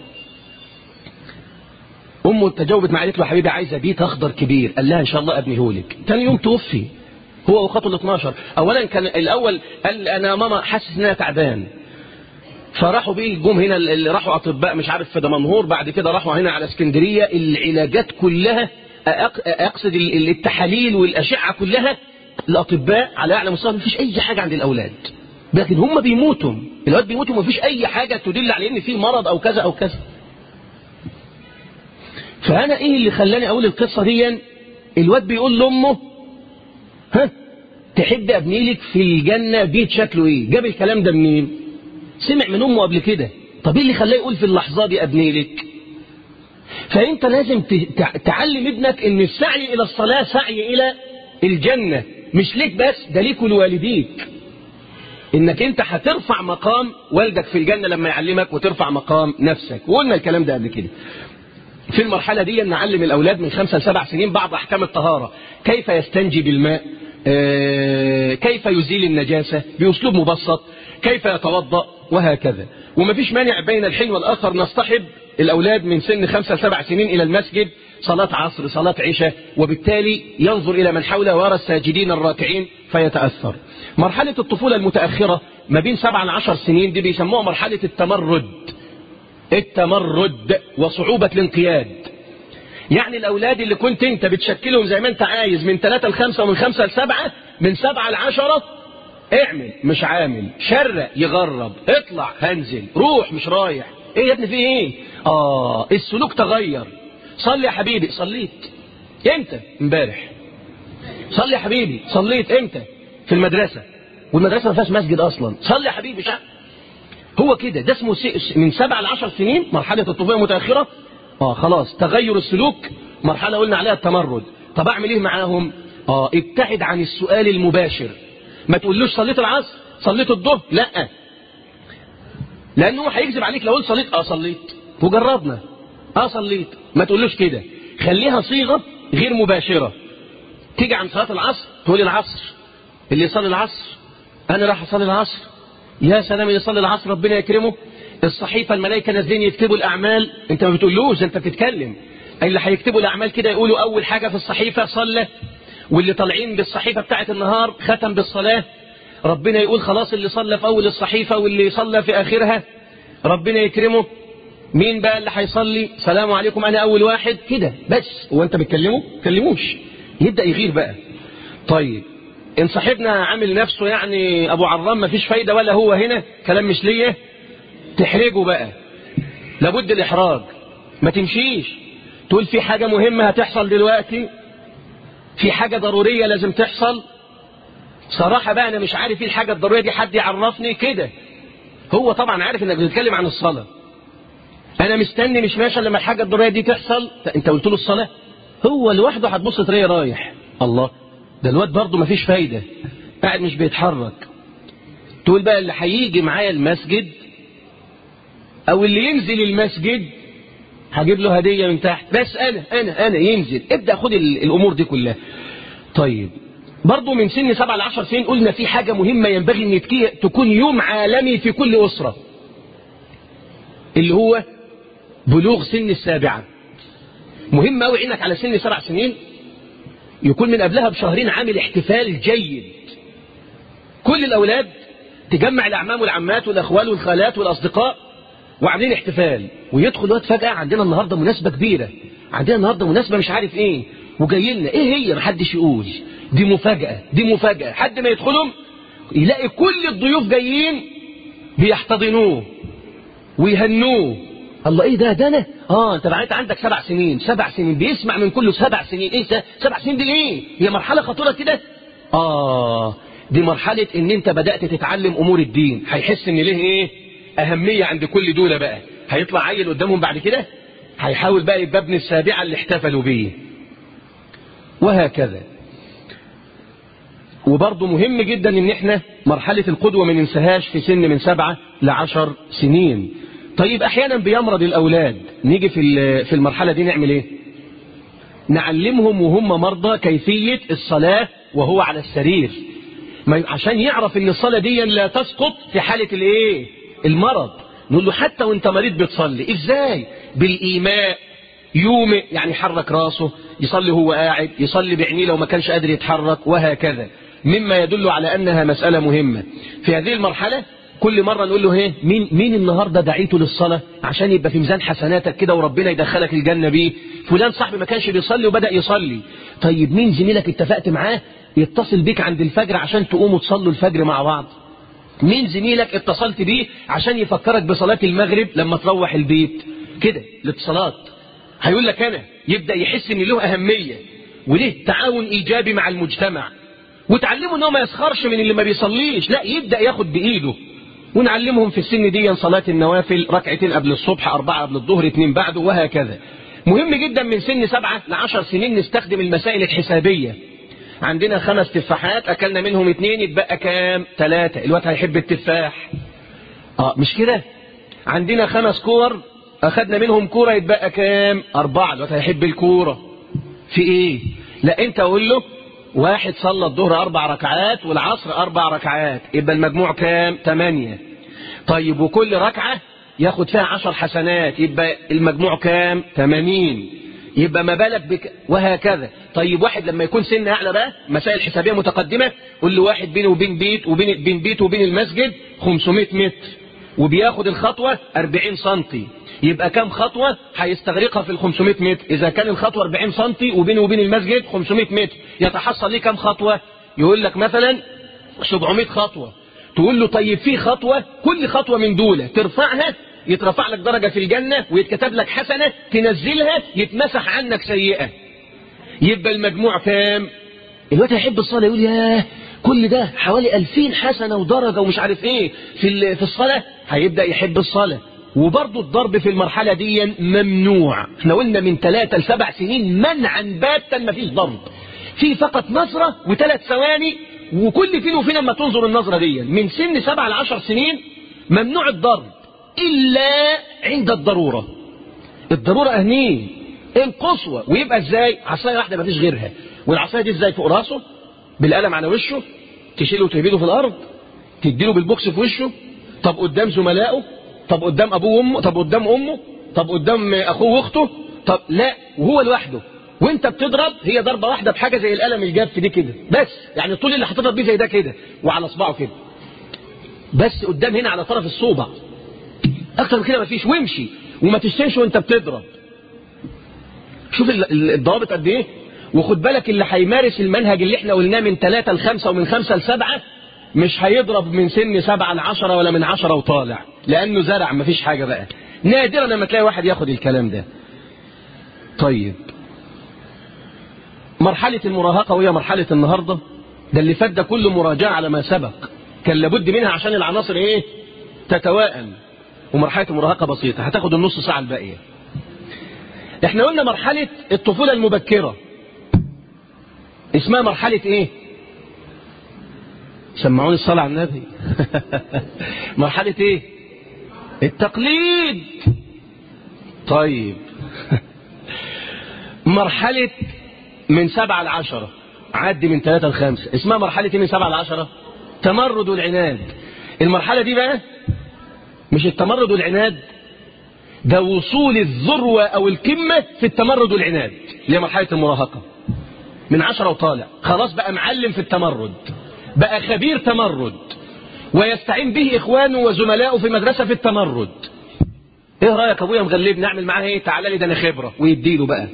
امه تجاوبت معاه قالت له يا حبيبي عايزه بيت اخضر كبير، قال لها ان شاء الله ابنيه لك. ثاني يوم توفي هو واخواته ال اتناشر. اولا كان الاول قال انا ماما حاسس ان انا تعبان، فراحوا بيه جم هنا اللي راحوا اطباء مش عارف في دمنهور، بعد كده راحوا هنا على اسكندريه، العلاجات كلها اقصد التحاليل والاشعه كلها الاطباء على اعلى مستوى، ما فيش اي حاجه عند الاولاد، لكن هم بيموتوا، الاولاد بيموتوا ما فيش اي حاجه تدل على ان في مرض او كذا او كذا. فأنا إيه اللي خلاني أقول القصة دي؟ الواد بيقول لأمه ها تحب أبني لك في الجنة بيت شكله إيه؟ جاب الكلام ده منين؟ سمع من أمه قبل كده. طب إيه اللي خلاه يقول في اللحظة دي أبني لك؟ فأنت لازم تعلم ابنك إن السعي إلى الصلاة سعي إلى الجنة، مش ليك بس، ده ليك ولوالديك. انك انت هترفع مقام والدك في الجنة لما يعلمك، وترفع مقام نفسك. وقلنا الكلام ده قبل كده. في المرحلة دي نعلم الأولاد من خمسة لسبع سنين بعض أحكام الطهارة، كيف يستنجي بالماء، آه كيف يزيل النجاسة بأسلوب مبسط، كيف يتوضأ، وهكذا. ومفيش مانع بين الحين والآخر نصطحب الأولاد من سن خمسة لسبع سنين إلى المسجد، صلاة عصر، صلاة عشاء، وبالتالي ينظر إلى من حوله ويرى الساجدين الراكعين فيتأثر. مرحلة الطفولة المتأخرة ما بين سبع لعشر سنين دي بيسموها مرحلة التمرد. التمرد وصعوبة الانقياد. يعني الأولاد اللي كنت انت بتشكلهم زي ما انت عايز من ثلاثة لخمسة ومن خمسة لسبعة، من سبعة لعشرة اعمل مش عامل، شرق يغرب، اطلع هنزل، روح مش رايح. ايه يا ابني في ايه؟ اه السلوك تغير. صلي يا حبيبي، صليت امتى؟ امبارح. صلي يا حبيبي، صليت امتى؟ في المدرسة، والمدرسة ما فيهاش مسجد اصلا. صلي يا حبيبي شع. هو كده، ده اسمه من سبع لعشر سنين مرحلة الطفولة المتأخرة. اه خلاص تغير السلوك، مرحلة قلنا عليها التمرد. طب اعمل ايه معاهم؟ اه ابتعد عن السؤال المباشر. ما تقولوش صليت العصر، صليت الظهر، لا، لانه هيكذب عليك لو قلت صليت. اه صليت وجربنا، اه صليت. ما تقولوش كده، خليها صيغة غير مباشرة. تيجي عن صلاة العصر تقول العصر، اللي يصلي العصر انا راح اصلي العصر. يا سلام، اللي يصلي العصر ربنا يكرمه. الصحيفة الملائكة نازلين يكتبوا الأعمال، أنت ما بتقولوش، أنت بتتكلم. اللي هيكتبوا الأعمال كده يقولوا أول حاجة في الصحيفة صلى، واللي طالعين بالصحيفة بتاعة النهار ختم بالصلاة. ربنا يقول خلاص اللي صلى في أول الصحيفة واللي صلى في آخرها ربنا يكرمه. مين بقى اللي هيصلي؟ سلام عليكم أنا أول واحد كده بس. وأنت بتكلمه؟ تكلموش، يبدأ يغير بقى. طيب إن صاحبنا عامل نفسه يعني أبو عرام ما فيش فايدة ولا هو هنا كلام مش ليه، تحرجه بقى. لابد الإحراج، ما تمشيش تقول في حاجة مهمة هتحصل دلوقتي، في حاجة ضرورية لازم تحصل. صراحة بقى أنا مش عارف ايه الحاجة الضرورية دي، حد يعرفني كده. هو طبعا عارف انك بتتكلم عن الصلاة. أنا مستني مش ماشي لما الحاجة الضرورية دي تحصل. أنت قلت له الصلاة، هو لوحده هتبص تلاقيه رايح. الله، ده الواد برضه مفيش فايدة، قاعد مش بيتحرك. تقول بقى اللي هيجي معايا المسجد او اللي ينزل المسجد هجيب له هدية من تحت، بس انا انا انا ينزل. ابدأ خد الامور دي كلها. طيب برضه من سن سبعة لعشر سنين قلنا في حاجة مهمة ينبغي ان تكون يوم عالمي في كل اسرة، اللي هو بلوغ سن السابعة. مهم قوي عينك على سن سبع سنين يكون من قبلها بشهرين عامل احتفال جيد. كل الأولاد تجمع الأعمام والعمات والأخوال والخالات والأصدقاء وعاملين احتفال، ويدخل وقت فجأة عندنا النهاردة مناسبة كبيرة، عندنا النهاردة مناسبة مش عارف ايه، وجاي لنا ايه هي، محدش يقول، دي مفاجأة دي مفاجأة. حد ما يدخلهم يلاقي كل الضيوف جايين بيحتضنوه ويهنوه. الله ايه ده ده انا اه انت بعت عندك سبع سنين سبع سنين بيسمع من كله سبع سنين. ايه ده سبع سنين دي ايه؟ هي مرحلة خطيرة كده. اه دي مرحلة ان انت بدأت تتعلم امور الدين. هيحس ان ليه ايه اهمية عند كل دولة. بقى هيطلع عيل قدامهم بعد كده هيحاول بقى يبقى ابن السابعة اللي احتفلوا بيه، وهكذا. وبرضه مهم جدا ان احنا مرحلة القدوة ما ننساهاش في سن من سبعة لعشر سنين. طيب احيانا بيمرض الاولاد، نيجي في في المرحلة دي نعمل ايه؟ نعلمهم وهم مرضى كيفية الصلاة وهو على السرير، عشان يعرف ان الصلاة دي لا تسقط في حالة الايه المرض. نقول له حتى وانت مريض بتصلي. ازاي؟ بالايماء، يومئ يعني يحرك راسه، يصلي هو قاعد، يصلي بعينيه لو ما كانش قادر يتحرك، وهكذا، مما يدل على انها مسألة مهمة. في هذه المرحلة كل مرة نقول له ايه مين مين النهاردة دعيته للصلاة عشان يبقى في ميزان حسناتك كده وربنا يدخلك الجنة بيه. فلان صاحبي ما كانش بيصلي وبدأ يصلي. طيب مين زميلك اتفقت معاه يتصل بيك عند الفجر عشان تقوموا تصلوا الفجر مع بعض؟ مين زميلك اتصلت بيه عشان يفكرك بصلاة المغرب لما تروح البيت؟ كده الاتصالات هيقول لك انا، يبدأ يحس ان له اهمية وليه تعاون ايجابي مع المجتمع. وتعلمه انه ما يسخرش من اللي ما بيصليش، لا يبدأ ياخد بايده. ونعلمهم في السن دي صلاة النوافل، ركعتين قبل الصبح، أربعة قبل الظهر، اثنين بعده، وهكذا. مهم جدا من سن سبعة لعشر سنين نستخدم المسائل الحسابية. عندنا خمس تفاحات أكلنا منهم اتنين يتبقى كام؟ تلاتة. الوقت هيحب التفاح. اه مش كده؟ عندنا خمس كور أخدنا منهم كورة يتبقى كام؟ أربعة. الوقت هيحب الكورة. في إيه؟ لا أنت أقول له واحد صلى الظهر أربع ركعات والعصر أربع ركعات، يبقى المجموع كام؟ تمانية. طيب وكل ركعة ياخد فيها عشر حسنات، يبقى المجموع كام؟ تمانين. يبقى ما بالك بك، وهكذا. طيب واحد لما يكون سن أعلى بقى، مسائل حسابية متقدمة، قول له واحد بينه وبين بيت وبين بين بيته وبين المسجد خمسمائة متر، وبياخد الخطوة أربعين سنتي، يبقى كم خطوة هيستغرقها في ال خمسمائة متر؟ إذا كان الخطوة أربعين سنتي وبينه وبين المسجد خمسمائة متر، يتحصل ليه كم خطوة؟ يقول لك مثلا سبعمائة خطوة. تقول له طيب في خطوة، كل خطوة من دولة ترفعها يترفع لك درجة في الجنة ويتكتب لك حسنة، تنزلها يتمسح عنك سيئة، يبقى المجموع كام؟ الوقت هيحب الصلاة، يقول ياه كل ده حوالي ألفين حسنة ودرجة ومش عارف ايه في في الصلاة، هيبدأ يحب الصلاة. وبرضه الضرب في المرحلة دي ممنوع. احنا قلنا من ثلاثة لسبع سنين منعا باتا ما فيش ضرب، في فقط نظرة وثلاث ثواني، وكل فين وفين لما تنظر النظرة دي. من سن سبع لعشر سنين ممنوع الضرب إلا عند الضرورة. الضرورة أهنين القصوى. ويبقى ازاي؟ عصاية واحدة ما فيش غيرها، والعصاية دي ازاي؟ فوق راسه بالقلم على وشه، تشيله وتهبيده في الأرض، تديله بالبوكس في وشه. طب قدام زملائه، طب قدام أبوه وأمه، طب قدام أمه، طب قدام أخوه وأخته، طب لا وهو لوحده. وانت بتضرب هي ضربة واحدة بحاجة زي القلم الجاف دي كده بس، يعني الطول اللي هتضرب بيه زي ده كده، وعلى صباعه كده بس، قدام هنا على طرف الصوبع، أكتر من كده مفيش. وامشي وما تشتنش وانت بتضرب. شوف الضوابط قد ايه. وخد بالك اللي هيمارس المنهج اللي احنا قلناه من ثلاثة لخمسة ومن خمسة لسبعة مش هيضرب من سن سبعة لعشرة ولا من عشرة وطالع، لأنه زرع مفيش حاجة بقى. نادرا لما تلاقي واحد ياخد الكلام ده. طيب مرحلة المراهقة وهي مرحلة النهاردة، ده اللي فات ده كله مراجعة على ما سبق، كان لابد منها عشان العناصر ايه تتوائم. ومرحلة المراهقة بسيطة، هتاخد النص ساعة الباقية. احنا قلنا مرحلة الطفولة المبكرة اسمها مرحلة ايه؟ سمعوني الصلاة على النبي. مرحلة ايه؟ التقليد. طيب مرحلة من سبعة لعشرة، عدي من ثلاثة لخمسة، اسمها مرحلة ايه من سبعة لعشرة؟ تمرد والعناد. المرحلة دي بقى مش التمرد والعناد، ده وصول الذروة او القمة في التمرد والعناد، اللي هي مرحلة المراهقة. من عشرة وطالع خلاص بقى معلم في التمرد، بقى خبير تمرد، ويستعين به إخوانه وزملائه في المدرسة في التمرد. ايه رأيك ابويا مغلب نعمل معاه ايه؟ تعالى لي ده انا خبرة، ويديله بقى.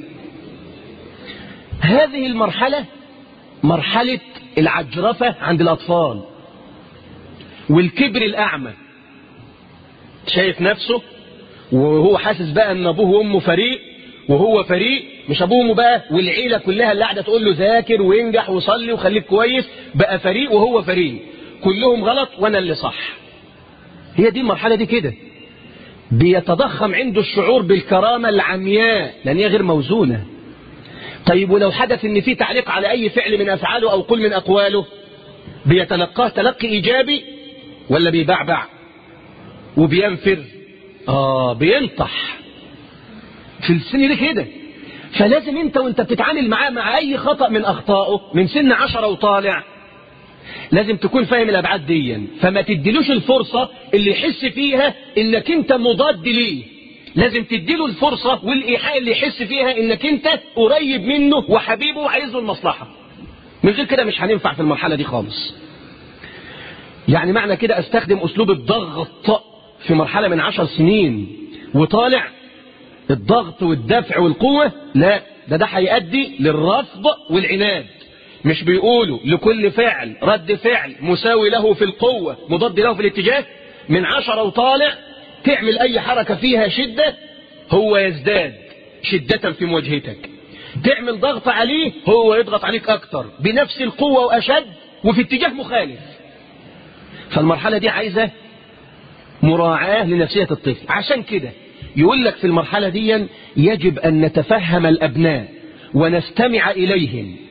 هذه المرحلة مرحلة العجرفة عند الأطفال والكبر الأعمى، شايف نفسه وهو حاسس بقى ان ابوه وامه فريق وهو فريق، مش ابوه وامه بقى والعيلة كلها اللي قاعدة تقول له ذاكر وينجح وصلي وخليك كويس، بقى فريق وهو فريق، كلهم غلط وانا اللي صح. هي دي المرحلة دي كده، بيتضخم عنده الشعور بالكرامة العمياء لان هي غير موزونة. طيب ولو حدث ان في تعليق على اي فعل من افعاله او قول من اقواله، بيتلقاه تلقي ايجابي ولا بيبعبع وبينفر؟ اه بينطح في السن دي كده. فلازم انت وانت بتتعامل معاه مع اي خطأ من اخطائه من سن عشرة وطالع لازم تكون فاهم الابعاد دي، فما تديلوش الفرصة اللي يحس فيها انك انت مضاد ليه. لازم تديله الفرصة والايحاء اللي يحس فيها انك انت قريب منه وحبيبه وعايزه المصلحة. من غير كده مش هننفع في المرحلة دي خالص. يعني معنى كده استخدم اسلوب الضغط في مرحلة من عشر سنين وطالع، الضغط والدفع والقوة، لا ده ده هيؤدي للرفض والعناد. مش بيقولوا لكل فعل رد فعل مساوي له في القوة مضاد له في الاتجاه؟ من عشرة وطالع تعمل اي حركة فيها شدة هو يزداد شدة في مواجهتك، تعمل ضغط عليه هو يضغط عليك اكتر بنفس القوة واشد وفي اتجاه مخالف. فالمرحلة دي عايزة مراعاة لنفسية الطفل. عشان كده يقول لك في المرحلة دي يجب أن نتفهم الأبناء ونستمع إليهم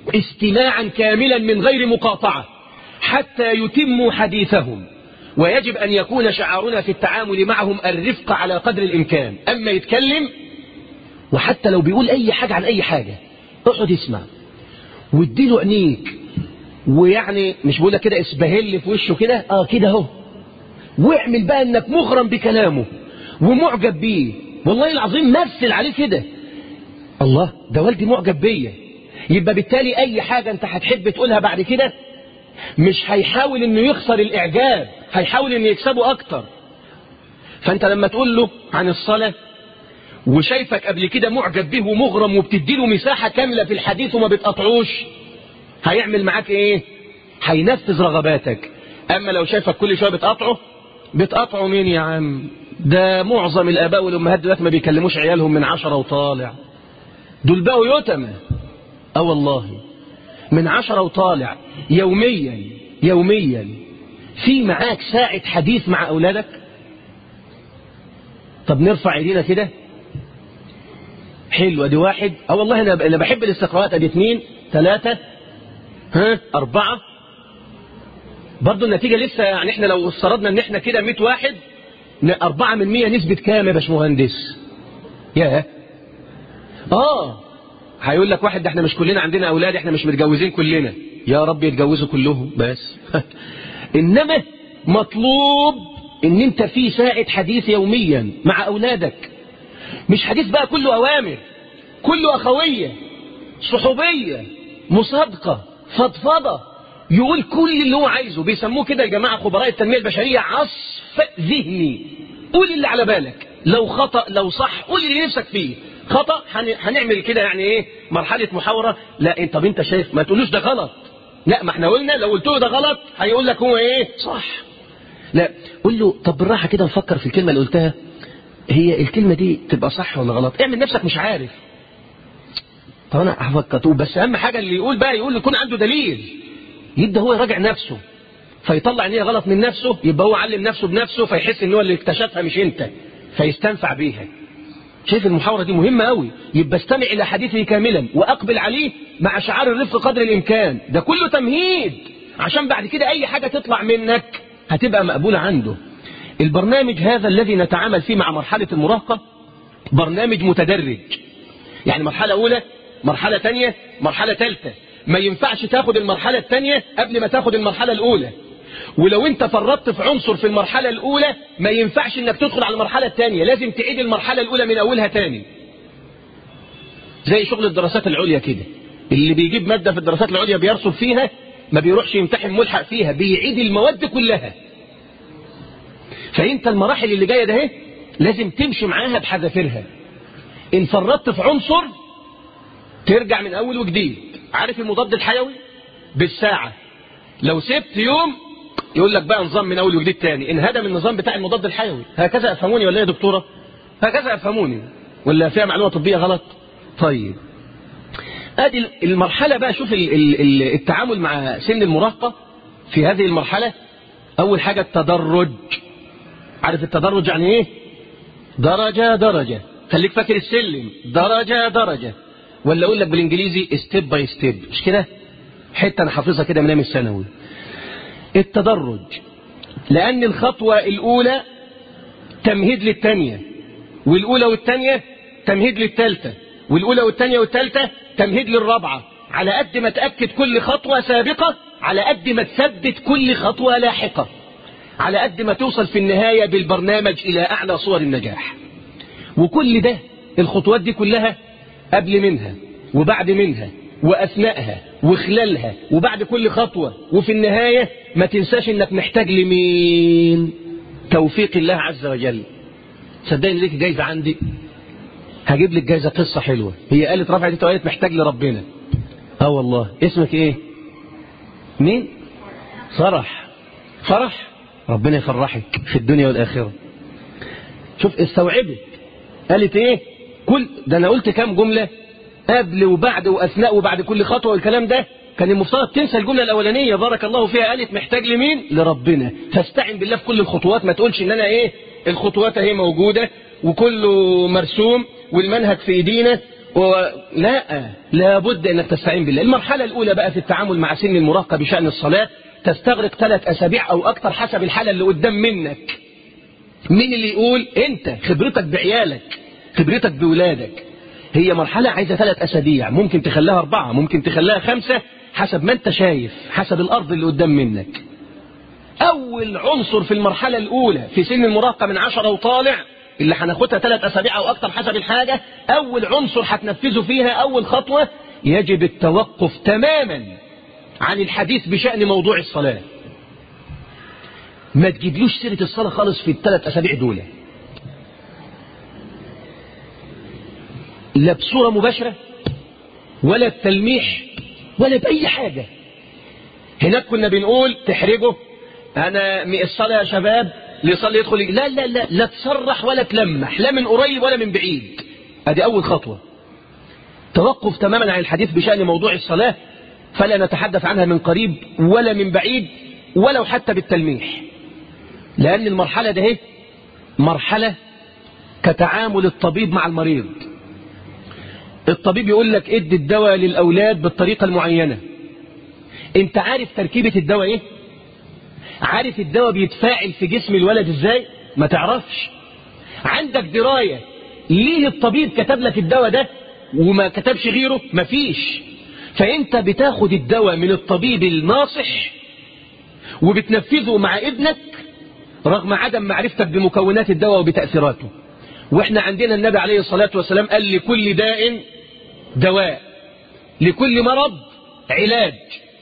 استماعا كاملا من غير مقاطعة حتى يتموا حديثهم. ويجب أن يكون شعارنا في التعامل معهم الرفق على قدر الإمكان. أما يتكلم وحتى لو بيقول أي حاجة عن أي حاجة اقعد اسمع واديله عينيك، ويعني مش بقول لك كده اسبهل في وشه كده، اه كده اهو، واعمل بقى انك مغرم بكلامه ومعجب بيه. والله العظيم مثل عليه كده، الله ده والدي معجب بيا، يبقى بالتالي اي حاجة انت هتحب تقولها بعد كده مش هيحاول انه يخسر الاعجاب، هيحاول انه يكسبه اكتر. فانت لما تقول له عن الصلاة وشايفك قبل كده معجب به ومغرم وبتديله مساحة كاملة في الحديث وما بتقطعوش، هيعمل معاك ايه؟ هينفذ رغباتك. اما لو شايفك كل شوية بتقطعه، بتقطعه مين يا عم؟ ده معظم الاباء والامهات دلوقتي ما بيكلموش عيالهم من عشرة وطالع، دول بقوا يتمى. اه والله من عشرة وطالع يوميا يوميا في معاك ساعة حديث مع اولادك. طب نرفع ايدينا كده، حلو ادي واحد، اه والله انا انا بحب الاستقراءات، ادي اثنين ثلاثة ها اربعة، برضو النتيجة لسه يعني احنا لو افترضنا ان احنا كده مئة واحد، أربعة من مية نسبة كام يا باشمهندس؟ ياه اه هيقول لك واحد ده احنا مش كلنا عندنا اولاد، احنا مش متجوزين كلنا. يا رب يتجوزوا كلهم بس انما مطلوب ان انت في ساعة حديث يوميا مع اولادك، مش حديث بقى كله اوامر، كله اخوية صحوبية مصادقة فضفضة، يقول كل اللي هو عايزه. بيسموه كده يا جماعة خبراء التنمية البشرية عصف ذهني. قول اللي على بالك، لو خطأ لو صح قول اللي نفسك فيه. خطأ هنعمل كده يعني ايه مرحلة محاورة، لا انت طب انت شايف، ما تقولوش ده غلط، لا ما احنا قلنا لو قلت له ده غلط هيقول لك هو ايه صح. لا قول له طب بالراحة كده نفكر في الكلمة اللي قلتها، هي الكلمة دي تبقى صح ولا غلط؟ اعمل نفسك مش عارف. طب انا هفكر، بس اهم حاجة اللي يقول بقى يقول يكون عنده دليل، يبدأ هو يراجع نفسه فيطلع ان هي غلط من نفسه، يبقى هو علم نفسه بنفسه فيحس ان هو اللي اكتشفها مش انت، فيستنفع بيها. شايف المحاورة دي مهمة قوي. يبقى استمع إلى حديثه كاملا وأقبل عليه مع شعار الرفق قدر الإمكان. ده كله تمهيد عشان بعد كده أي حاجة تطلع منك هتبقى مقبولة عنده. البرنامج هذا الذي نتعامل فيه مع مرحلة المراهقة برنامج متدرج، يعني مرحلة أولى، مرحلة تانية، مرحلة ثالثة. ما ينفعش تاخد المرحلة الثانية قبل ما تاخد المرحلة الأولى، ولو انت فرطت في عنصر في المرحلة الأولى ما ينفعش انك تدخل على المرحلة الثانية، لازم تعيد المرحلة الأولى من أولها تاني. زي شغل الدراسات العليا كده، اللي بيجيب مادة في الدراسات العليا بيرسب فيها، ما بيروحش يمتحن ملحق فيها، بيعيد المواد كلها. فانت المراحل اللي جاية ده لازم تمشي معاها بحذافيرها. ان فرطت في عنصر ترجع من أول وجديد. عارف المضاد الحيوي بالساعة، لو سبت يوم يقول لك بقى نظام من أول وجديد تاني، انهدم النظام بتاع المضاد الحيوي. هكذا أفهموني ولا يا دكتورة؟ هكذا أفهموني ولا فيها معلومة طبية غلط؟ طيب ادي المرحلة بقى. شوف التعامل مع سن المراهقة في هذه المرحلة. أول حاجة التدرج. عارف التدرج يعني ايه؟ درجة درجة، خليك فاكر السلم، درجة درجة، ولا أقول لك بالإنجليزي ستيب باي ستيب، مش كده؟ حتى أنا حافظها كده من أيام الثانوي. التدرج لأن الخطوة الأولى تمهيد للثانية، والأولى والثانية تمهيد للثالثة، والأولى والثانية والثالثة تمهيد للرابعة. على قد ما تأكد كل خطوة سابقة على قد ما تثبت كل خطوة لاحقة، على قد ما توصل في النهاية بالبرنامج إلى أعلى صور النجاح. وكل ده الخطوات دي كلها قبل منها وبعد منها وأثناءها وخلالها وبعد كل خطوة، وفي النهاية ما تنساش انك محتاج لمين؟ توفيق الله عز وجل. صدقني ليك جايزة عندي، هجيب لك جايزة قصة حلوة. هي قالت رفعت وقالت محتاج لربنا. اه والله. اسمك ايه؟ مين؟ فرح. فرح ربنا يفرحك في الدنيا والآخرة. شوف استوعبت قالت ايه؟ كل ده انا قلت كام جملة قبل وبعد واثناء وبعد كل خطوه، والكلام ده كان المفترض تنسى الجمله الاولانيه بارك الله فيها. قالت محتاج لمين؟ لربنا. فاستعن بالله في كل الخطوات. ما تقولش ان انا ايه الخطوات اهي موجوده وكله مرسوم والمنهج في ايدينا لا، لابد انك تستعين بالله. المرحلة الاولى بقى في التعامل مع سن المراهقة بشأن الصلاة تستغرق ثلاث اسابيع او اكتر حسب الحالة اللي قدام منك. مين اللي يقول؟ انت، خبرتك بعيالك، خبرتك بولادك. هي مرحلة عايزة ثلاث اسابيع، ممكن تخليها اربعة، ممكن تخليها خمسة، حسب ما انت شايف، حسب الارض اللي قدام منك. اول عنصر في المرحلة الاولى في سن المراهقة من عشرة وطالع اللي هناخدها ثلاث اسابيع او اكتر حسب الحاجة، اول عنصر هتنفذه فيها، اول خطوة، يجب التوقف تماما عن الحديث بشأن موضوع الصلاة. ما تجيبلوش سيرة الصلاة خالص في الثلاث اسابيع دول، لا بصورة مباشرة ولا بتلميح ولا بأي حاجة. هناك كنا بنقول تحرجه، أنا الصلاة يا شباب اللي يصلي يدخل، لا لا لا لا تصرح ولا تلمح، لا من قريب ولا من بعيد. ادي أول خطوة، توقف تماما عن الحديث بشأن موضوع الصلاة، فلا نتحدث عنها من قريب ولا من بعيد ولو حتى بالتلميح. لأن المرحلة ده مرحلة كتعامل الطبيب مع المريض. الطبيب يقول لك ادي الدواء للأولاد بالطريقة المعينة. انت عارف تركيبة الدواء ايه؟ عارف الدواء بيتفاعل في جسم الولد ازاي؟ ما تعرفش. عندك دراية ليه الطبيب كتب لك الدواء ده وما كتبش غيره؟ مفيش. فانت بتاخد الدواء من الطبيب الناصح وبتنفذه مع ابنك رغم عدم معرفتك بمكونات الدواء وبتأثيراته. واحنا عندنا النبي عليه الصلاة والسلام قال لكل داء دواء، لكل مرض علاج.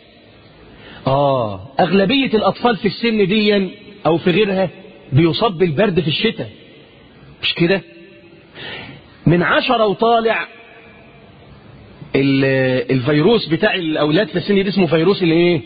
آه أغلبية الأطفال في السن دي أو في غيرها بيصاب بالبرد في الشتاء، مش كده؟ من عشرة وطالع الفيروس بتاع الأولاد في السن دي اسمه فيروس الايه؟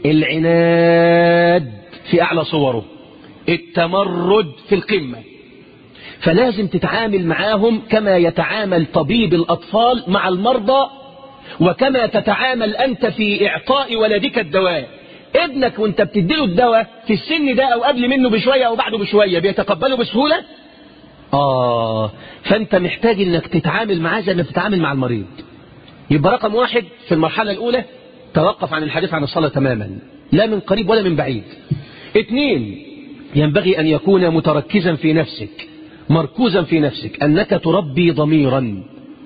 العناد في أعلى صوره، التمرد في القمة. فلازم تتعامل معاهم كما يتعامل طبيب الأطفال مع المرضى، وكما تتعامل أنت في إعطاء ولدك الدواء. ابنك وانت بتديله الدواء في السن ده أو قبل منه بشوية أو بعده بشوية بيتقبله بسهولة؟ آه فأنت محتاج أنك تتعامل معاه زي ما تتعامل مع المريض. يبقى رقم واحد في المرحلة الأولى توقف عن الحديث عن الصلاة تماما، لا من قريب ولا من بعيد. اثنين، ينبغي أن يكون متركزا في نفسك، مركوزا في نفسك، أنك تربي ضميرا.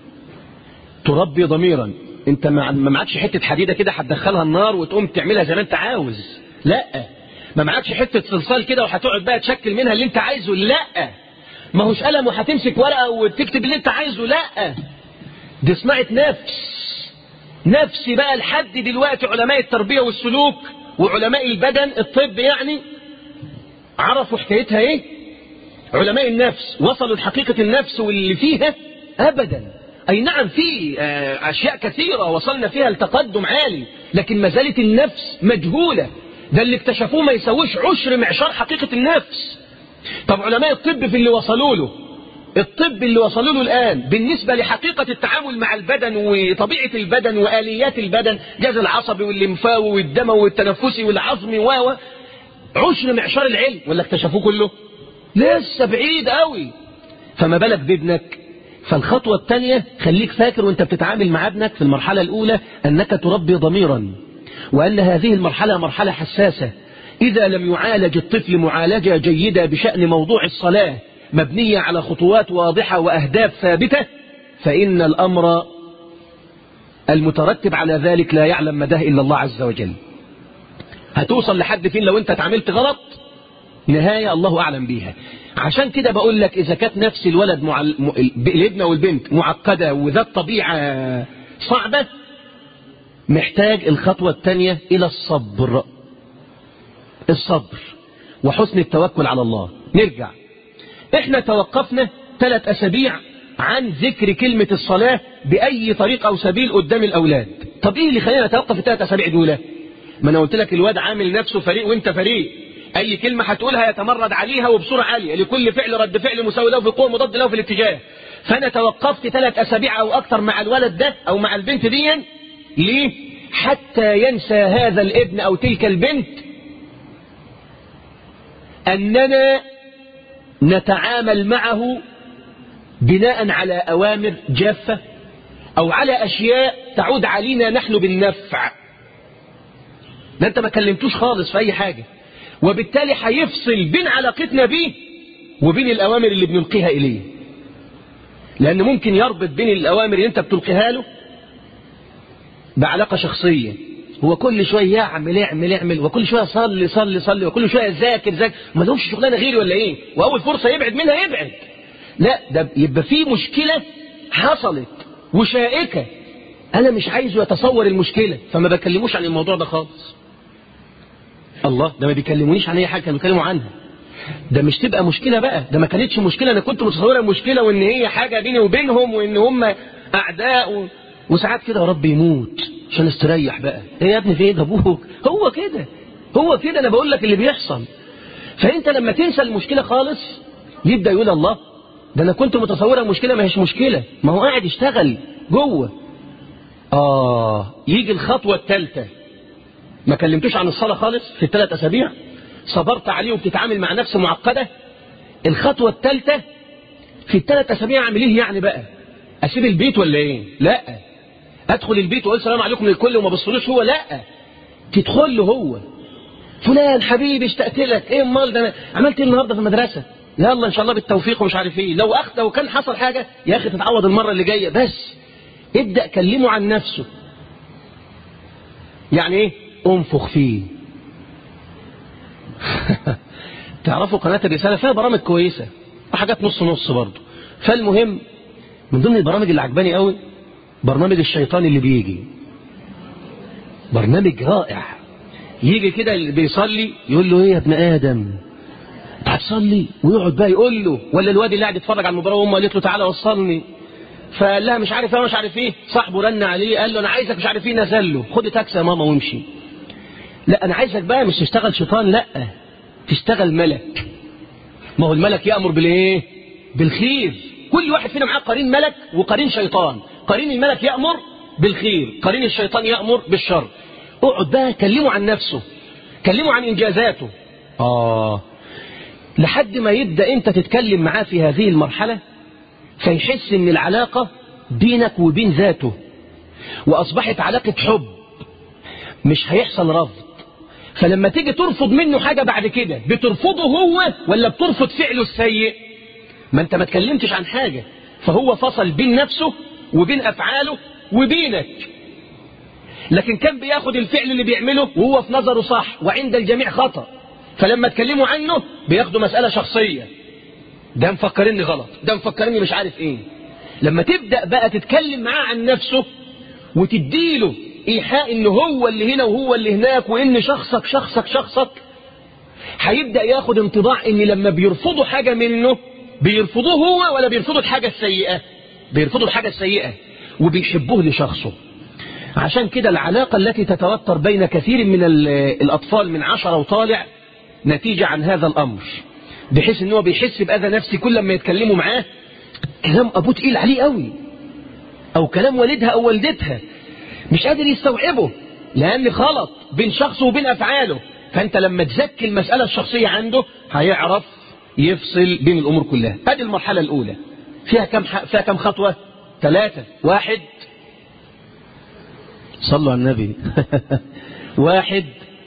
تربي ضميرا. انت ما معكش حتة حديدة كده هتدخلها النار وتقوم تعملها زي ما انت عاوز، لا. ما معكش حتة صلصال كده وهتقعد بقى تشكل منها اللي انت عايزه، لا. ما هوش قلم وهتمسك ورقة وتكتب اللي انت عايزه، لا. دي صناعة نفس. نفس بقى لحد دلوقتي علماء التربية والسلوك وعلماء البدن الطب يعني عرفوا حكايتها ايه. علماء النفس وصلوا لحقيقة النفس واللي فيها أبدا. أي نعم في أشياء كثيرة وصلنا فيها لتقدم عالي، لكن ما زالت النفس مجهولة. ده اللي اكتشفوه ما يسويش عشر معشار حقيقة النفس. طب علماء الطب في اللي وصلوا له، الطب اللي وصلوا له الآن بالنسبة لحقيقة التعامل مع البدن وطبيعة البدن وآليات البدن، الجهاز العصبي والليمفاوي والدموي والتنفسي والعظمي و عشر معشار العلم، ولا اكتشفوه كله؟ لسه بعيد قوي. فما بالك بابنك؟ فالخطوة الثانية خليك فاكر وانت بتتعامل مع ابنك في المرحلة الأولى أنك تربي ضميرا، وأن هذه المرحلة مرحلة حساسة. إذا لم يعالج الطفل معالجة جيدة بشأن موضوع الصلاة مبنية على خطوات واضحة وأهداف ثابتة، فإن الأمر المترتب على ذلك لا يعلم مداه إلا الله عز وجل. هتوصل لحد فين لو انت اتعاملت غلط؟ نهاية الله أعلم بيها. عشان كده بقول لك إذا كانت نفس الولد مع الابن والبنت معقدة وذات طبيعة صعبة، محتاج الخطوة الثانية إلى الصبر. الصبر وحسن التوكل على الله. نرجع، احنا توقفنا ثلاث أسابيع عن ذكر كلمة الصلاة بأي طريق أو سبيل قدام الأولاد. طب إيه اللي خلينا نتوقف الثلاث أسابيع دول؟ ما أنا قلت لك الواد عامل نفسه فريق وانت فريق، أي كلمة هتقولها يتمرد عليها وبصورة عالية، لكل فعل رد فعل مساوي له في القوة مضاد له في الاتجاه. فأنا توقفت ثلاث أسابيع أو أكثر مع الولد ده أو مع البنت دي. ليه؟ حتى ينسى هذا الابن أو تلك البنت أننا نتعامل معه بناء على أوامر جافة أو على أشياء تعود علينا نحن بالنفع. ده أنت ما كلمتوش خالص في أي حاجة، وبالتالي هيفصل بين علاقتنا به وبين الأوامر اللي بنلقيها إليه. لأن ممكن يربط بين الأوامر اللي أنت بتلقيها له بعلاقة شخصية، هو كل شوية يعمل يعمل يعمل وكل شوية صلي صلي صلي وكل شوية ذاكر ذاكر، ما لهمش شغلانة غيري ولا إيه؟ وأول فرصة يبعد منها يبعد. لا، ده يبقى في مشكلة حصلت وشائكة، أنا مش عايزه يتصور المشكلة، فما بكلموش عن الموضوع ده خالص. الله، ده ما بيكلمونيش عن أي حاجة، كانوا بيكلموا عنها. ده مش تبقى مشكلة بقى، ده ما كانتش مشكلة، أنا كنت متصورة مشكلة وإن هي حاجة بيني وبينهم وإن هم أعداء و... وساعات كده يا رب يموت عشان استريح بقى. إيه يا ابني في إيه ده أبوك؟ هو كده هو كده أنا بقول لك اللي بيحصل. فأنت لما تنسى المشكلة خالص يبدأ يقول الله، ده أنا كنت متصورة مشكلة ما هيش مشكلة، ما هو قاعد يشتغل جوه. آه يجي الخطوة الثالثة، ما كلمتوش عن الصلاة خالص في الثلاث أسابيع، صبرت عليه وبتتعامل مع نفس معقدة. الخطوة الثالثة في الثلاث أسابيع أعمل إيه يعني بقى؟ أسيب البيت ولا إيه؟ لا، أدخل البيت وأقول السلام عليكم للكل وما بصلوش هو، لا، تدخل له هو. فلان حبيبي اشتقت لك، إيه امال ده أنا عملت إيه النهاردة في المدرسة؟ يلا إن شاء الله بالتوفيق ومش عارف إيه. لو أخ لو كان حصل حاجة يا أخي تتعوض المرة اللي جاية، بس ابدأ كلمه عن نفسه. يعني إيه؟ أنفخ فيه. تعرفوا قناة الرسالة فيها برامج كويسة وحاجات نص نص برضه. فالمهم من ضمن البرامج اللي عجباني قوي برنامج الشيطان اللي بيجي، برنامج رائع. يجي كده اللي بيصلي يقول له ايه يا ابن ادم انت هتصلي، ويقعد بقى يقول له، ولا الواد اللي قاعد يتفرج على المباراه وامه قالت له تعالى وصلني، فقال لها مش عارف ايه مش عارف ايه، صاحبه رن عليه قال له انا عايزك مش عارف ايه، نزل له خد تاكسي يا ماما وامشي. لا انا عايزك بقى مش تشتغل شيطان، لا تشتغل ملك. ما هو الملك يأمر بالايه؟ بالخير. كل واحد فينا معاه قرين ملك وقرين شيطان. قرين الملك يأمر بالخير، قرين الشيطان يأمر بالشر. اقعد بقى كلمه عن نفسه، كلمه عن انجازاته. اه لحد ما يبدأ انت تتكلم معاه في هذه المرحلة فيحس ان العلاقة بينك وبين ذاته واصبحت علاقة حب، مش هيحصل رفض. فلما تيجي ترفض منه حاجة بعد كده بترفضه هو ولا بترفض فعله السيء؟ ما انت ما تكلمتش عن حاجة، فهو فصل بين نفسه وبين أفعاله وبينك. لكن كان بياخد الفعل اللي بيعمله وهو في نظره صح وعند الجميع خطأ، فلما تكلموا عنه بياخدوا مسألة شخصية، ده مفكرني غلط، ده مفكرني مش عارف ايه. لما تبدأ بقى تتكلم معاه عن نفسه وتديله إيحاء إنه هو اللي هنا وهو اللي هناك وإن شخصك شخصك شخصك، هيبدأ ياخد انطباع إن لما بيرفضوا حاجة منه بيرفضوه هو ولا بيرفضوا الحاجة السيئة؟ بيرفضوا الحاجة السيئة وبيحبوه لشخصه. عشان كده العلاقة التي تتوتر بين كثير من الأطفال من عشرة وطالع نتيجة عن هذا الأمر، بحيث إنه بيحس بأذى نفسي كل ما يتكلموا معاه كلام أبوه تقيل عليه قوي، أو كلام والدها أو والدتها مش قادر يستوعبه لأن خلط بين شخصه وبين أفعاله. فأنت لما تزكي المسألة الشخصية عنده هيعرف يفصل بين الأمور كلها. هذه المرحلة الأولى فيها كم ح... فيها كم خطوة؟ ثلاثة. واحد، صلوا على النبي. واحد،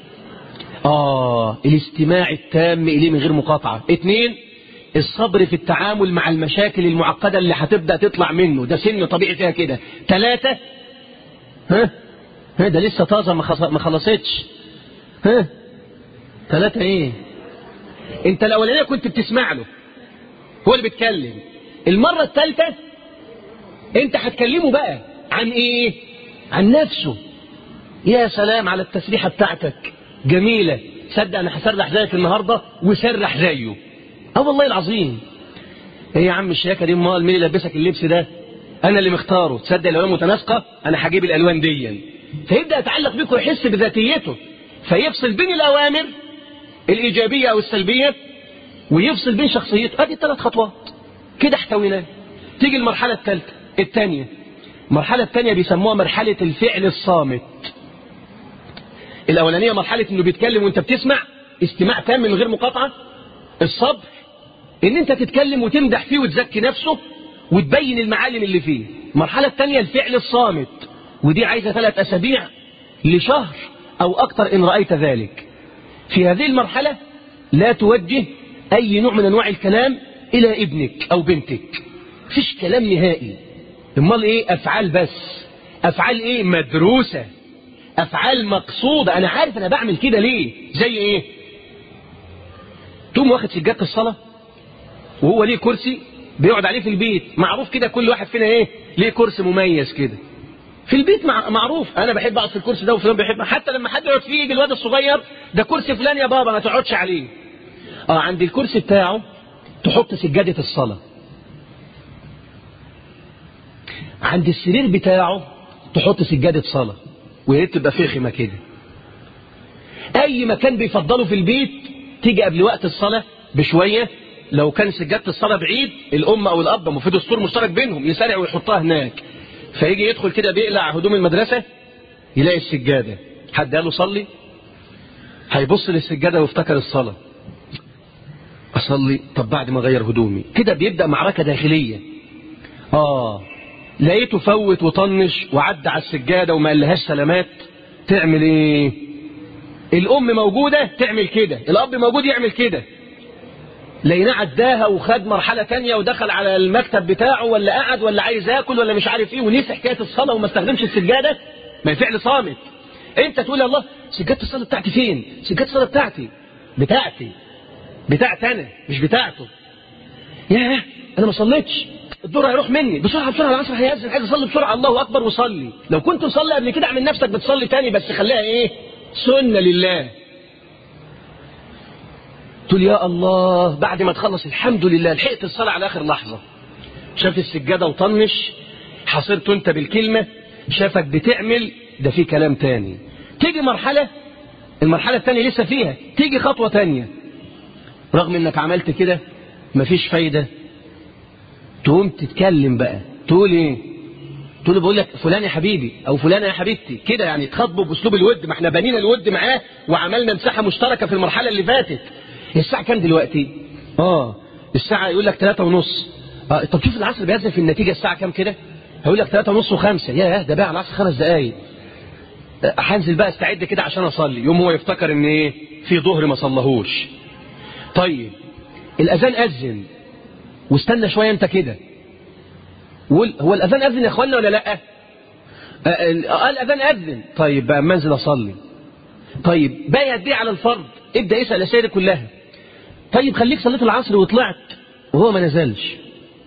آه الاستماع التام إليه من غير مقاطعة. اثنين، الصبر في التعامل مع المشاكل المعقدة اللي هتبدأ تطلع منه، ده سن طبيعي فيها كده. ثلاثة، ها ها ده لسه طازة ما خلصتش. ها ثلاثة ايه؟ انت الاولانية كنت بتسمع له هو اللي بيتكلم، المرة الثالثة انت هتكلمه بقى عن ايه؟ عن نفسه. يا سلام على التسريحة بتاعتك جميلة، صدق انا هسرح زيك النهاردة وسرح زيه. اه والله العظيم. ايه يا عم الشياكة دي؟ امال مين اللي لبسك اللبس ده؟ انا اللي مختاره. تصدق الالوان متناسقة، انا هجيب الالوان دي. فيبدأ يتعلق بيك ويحس بذاتيته، فيفصل بين الاوامر الايجابية او السلبية ويفصل بين شخصيته. ادي الثلاث خطوات كده احتويناه. تيجي المرحلة الثالثة الثانية. المرحلة الثانية بيسموها مرحلة الفعل الصامت. الاولانية مرحلة انه بيتكلم وانت بتسمع، استماع تام من غير مقاطعة. الصبر ان انت تتكلم وتمدح فيه وتزكي نفسه وتبين المعالم اللي فيه. المرحلة الثانية الفعل الصامت، ودي عايزة ثلاث أسابيع لشهر أو أكثر إن رأيت ذلك. في هذه المرحلة لا توجه أي نوع من أنواع الكلام إلى ابنك أو بنتك، فيش كلام نهائي. امال إيه؟ أفعال بس. أفعال إيه؟ مدروسة، أفعال مقصودة. أنا عارف أنا بعمل كده ليه. زي إيه؟ تقوم واخد سجادة الصلاة وهو ليه كرسي بيقعد عليه في البيت، معروف كده كل واحد فينا إيه ليه كرسي مميز كده في البيت، مع... معروف أنا بحب أقعد في الكرسي ده وفلان بيحب، حتى لما حد يقعد فيه يجي الواد الصغير ده كرسي فلان يا بابا ما تقعدش عليه. اه عند الكرسي بتاعه تحط سجادة الصلاة، عند السرير بتاعه تحط سجادة صلاة، وهي تبقى فخمة كده. أي مكان بيفضله في البيت تيجي قبل وقت الصلاة بشوية، لو كان سجادة الصلاة بعيد الأم أو الأب ما في دستور مشترك بينهم يسارع ويحطها هناك، فيجي يدخل كده بيقلع هدوم المدرسة يلاقي السجادة. حد قال له صلي؟ هيبص للسجادة ويفتكر الصلاة، أصلي طب بعد ما غير هدومي كده بيبدأ معركة داخلية. آه لقيته فوت وطنش وعدى على السجادة وما قالهاش سلامات، تعمل ايه؟ الأم موجودة تعمل كده، الأب موجود يعمل كده. لقيناه عداها وخد مرحلة تانية ودخل على المكتب بتاعه، ولا قعد ولا عايز ياكل ولا مش عارف ايه، ونسي حكاية الصلاة وما استخدمش السجادة، ما فعل صامت. انت تقول يا الله سجادة الصلاة بتاعتي فين؟ سجادة الصلاة بتاعتي بتاعتي بتاعتي انا مش بتاعته. ياه انا ما صليتش، الدور هيروح مني، بسرعة بسرعة العصر هيأذن، عايز اصلي بسرعة، الله اكبر وصلي. لو كنت مصلي قبل كده اعمل نفسك بتصلي تاني، بس خليها ايه؟ سنة لله. تقول يا الله بعد ما تخلص الحمد لله لحقت الصلاة على اخر لحظة. شاف السجادة وطنش، حصرت انت بالكلمة، شافك بتعمل، ده في كلام تاني. تيجي مرحلة، المرحلة التانية لسه فيها، تيجي خطوة تانية، رغم انك عملت كده مفيش فايدة، تقوم تتكلم بقى. تقول ايه؟ تقول بقول لك فلان يا حبيبي او فلانة يا حبيبتي كده، يعني تخاطبه باسلوب الود، ما احنا بنينا الود معاه وعملنا مساحة مشتركة في المرحلة اللي فاتت. الساعة كام دلوقتي؟ اه الساعة يقول لك ثلاثة ونص. اه طب شوف العصر بيأذن في النتيجة الساعة كام كده؟ هيقول لك ثلاثة ونص وخمسة، ياه ده بقى على العصر خمس دقايق. هنزل بقى استعد كده عشان اصلي، يوم هو يفتكر ان ايه في ظهر ما صلهوش. طيب الاذان اذن واستنى شويه انت كده، هو الاذان اذن يا اخوانا ولا لا؟ اه الاذان اذن. طيب بقى منزل اصلي. طيب باقي قد ايه على الفرض؟ ابدا اسال الاسئله كلها. طيب خليك صليت العصر وطلعت وهو ما نزلش،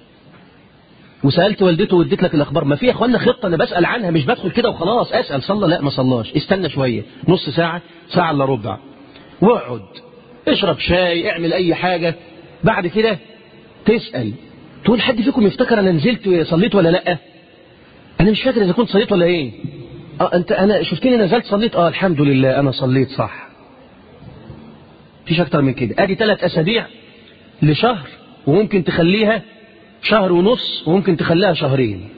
وسالت والدته واديت لك الاخبار، ما في يا اخوانا خطه انا بسال عنها، مش بدخل كده وخلاص اسال صلى لا ما صلاش، استنى شويه نص ساعه ساعه الا ربع، واقعد اشرب شاي اعمل اي حاجه، بعد كده تسال تقول حد فيكم يفتكر انا نزلت صليت ولا لا؟ انا مش فاكر اذا كنت صليت ولا ايه. اه انت انا شفتني نزلت صليت، اه الحمد لله انا صليت صح. مفيش اكتر من كده. ادي ثلاث اسابيع لشهر، وممكن تخليها شهر ونص، وممكن تخليها شهرين.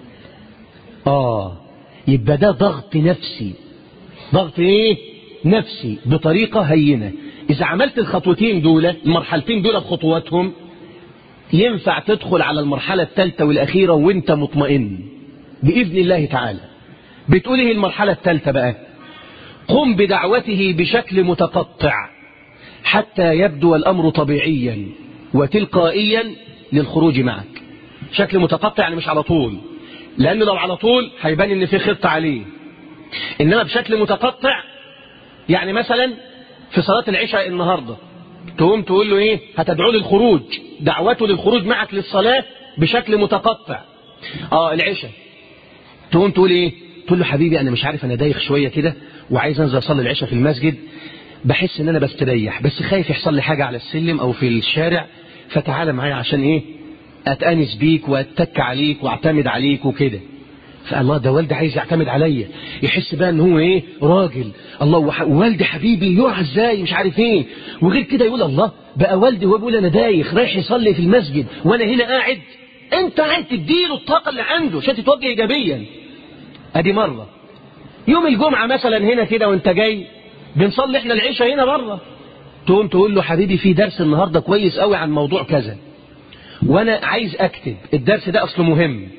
اه يبقى ده ضغط نفسي. ضغط ايه؟ نفسي بطريقة هينة. اذا عملت الخطوتين دول، المرحلتين دول بخطواتهم، ينفع تدخل على المرحلة الثالثة والاخيرة وانت مطمئن باذن الله تعالى. بتقول ايه المرحلة الثالثة بقى؟ قم بدعوته بشكل متقطع حتى يبدو الامر طبيعيا وتلقائيا للخروج معك. شكل متقطع يعني مش على طول، لأنه لو على طول هيبان ان في خطة عليه. إنما بشكل متقطع يعني مثلا في صلاة العشاء النهاردة تقوم تقول له ايه؟ هتدعو للخروج، دعوته للخروج معك للصلاة بشكل متقطع. اه العشاء تقوم تقول ايه؟ تقول له حبيبي انا مش عارف انا دايخ شوية كده وعايز انزل اصلي العشاء في المسجد، بحس ان انا بستريح بس خايف يحصل لي حاجة على السلم او في الشارع، فتعال معايا عشان ايه؟ اتأنس بيك واتك عليك واعتمد عليك وكده. فالله ده والدي عايز يعتمد عليا، يحس بقى ان هو ايه؟ راجل. الله ووالدي حبيبي يقع ازاي مش عارف ايه. وغير كده يقول الله بقى والدي هو بيقول انا دايخ رايح يصلي في المسجد وانا هنا قاعد. انت قاعد تديله الطاقة اللي عنده عشان تتوجه ايجابيا. ادي مرة. يوم الجمعة مثلا هنا كده وانت جاي بنصلي احنا العشاء هنا بره، تقوم تقول له حبيبي في درس النهاردة كويس قوي عن موضوع كذا، وانا عايز اكتب الدرس ده اصله مهم،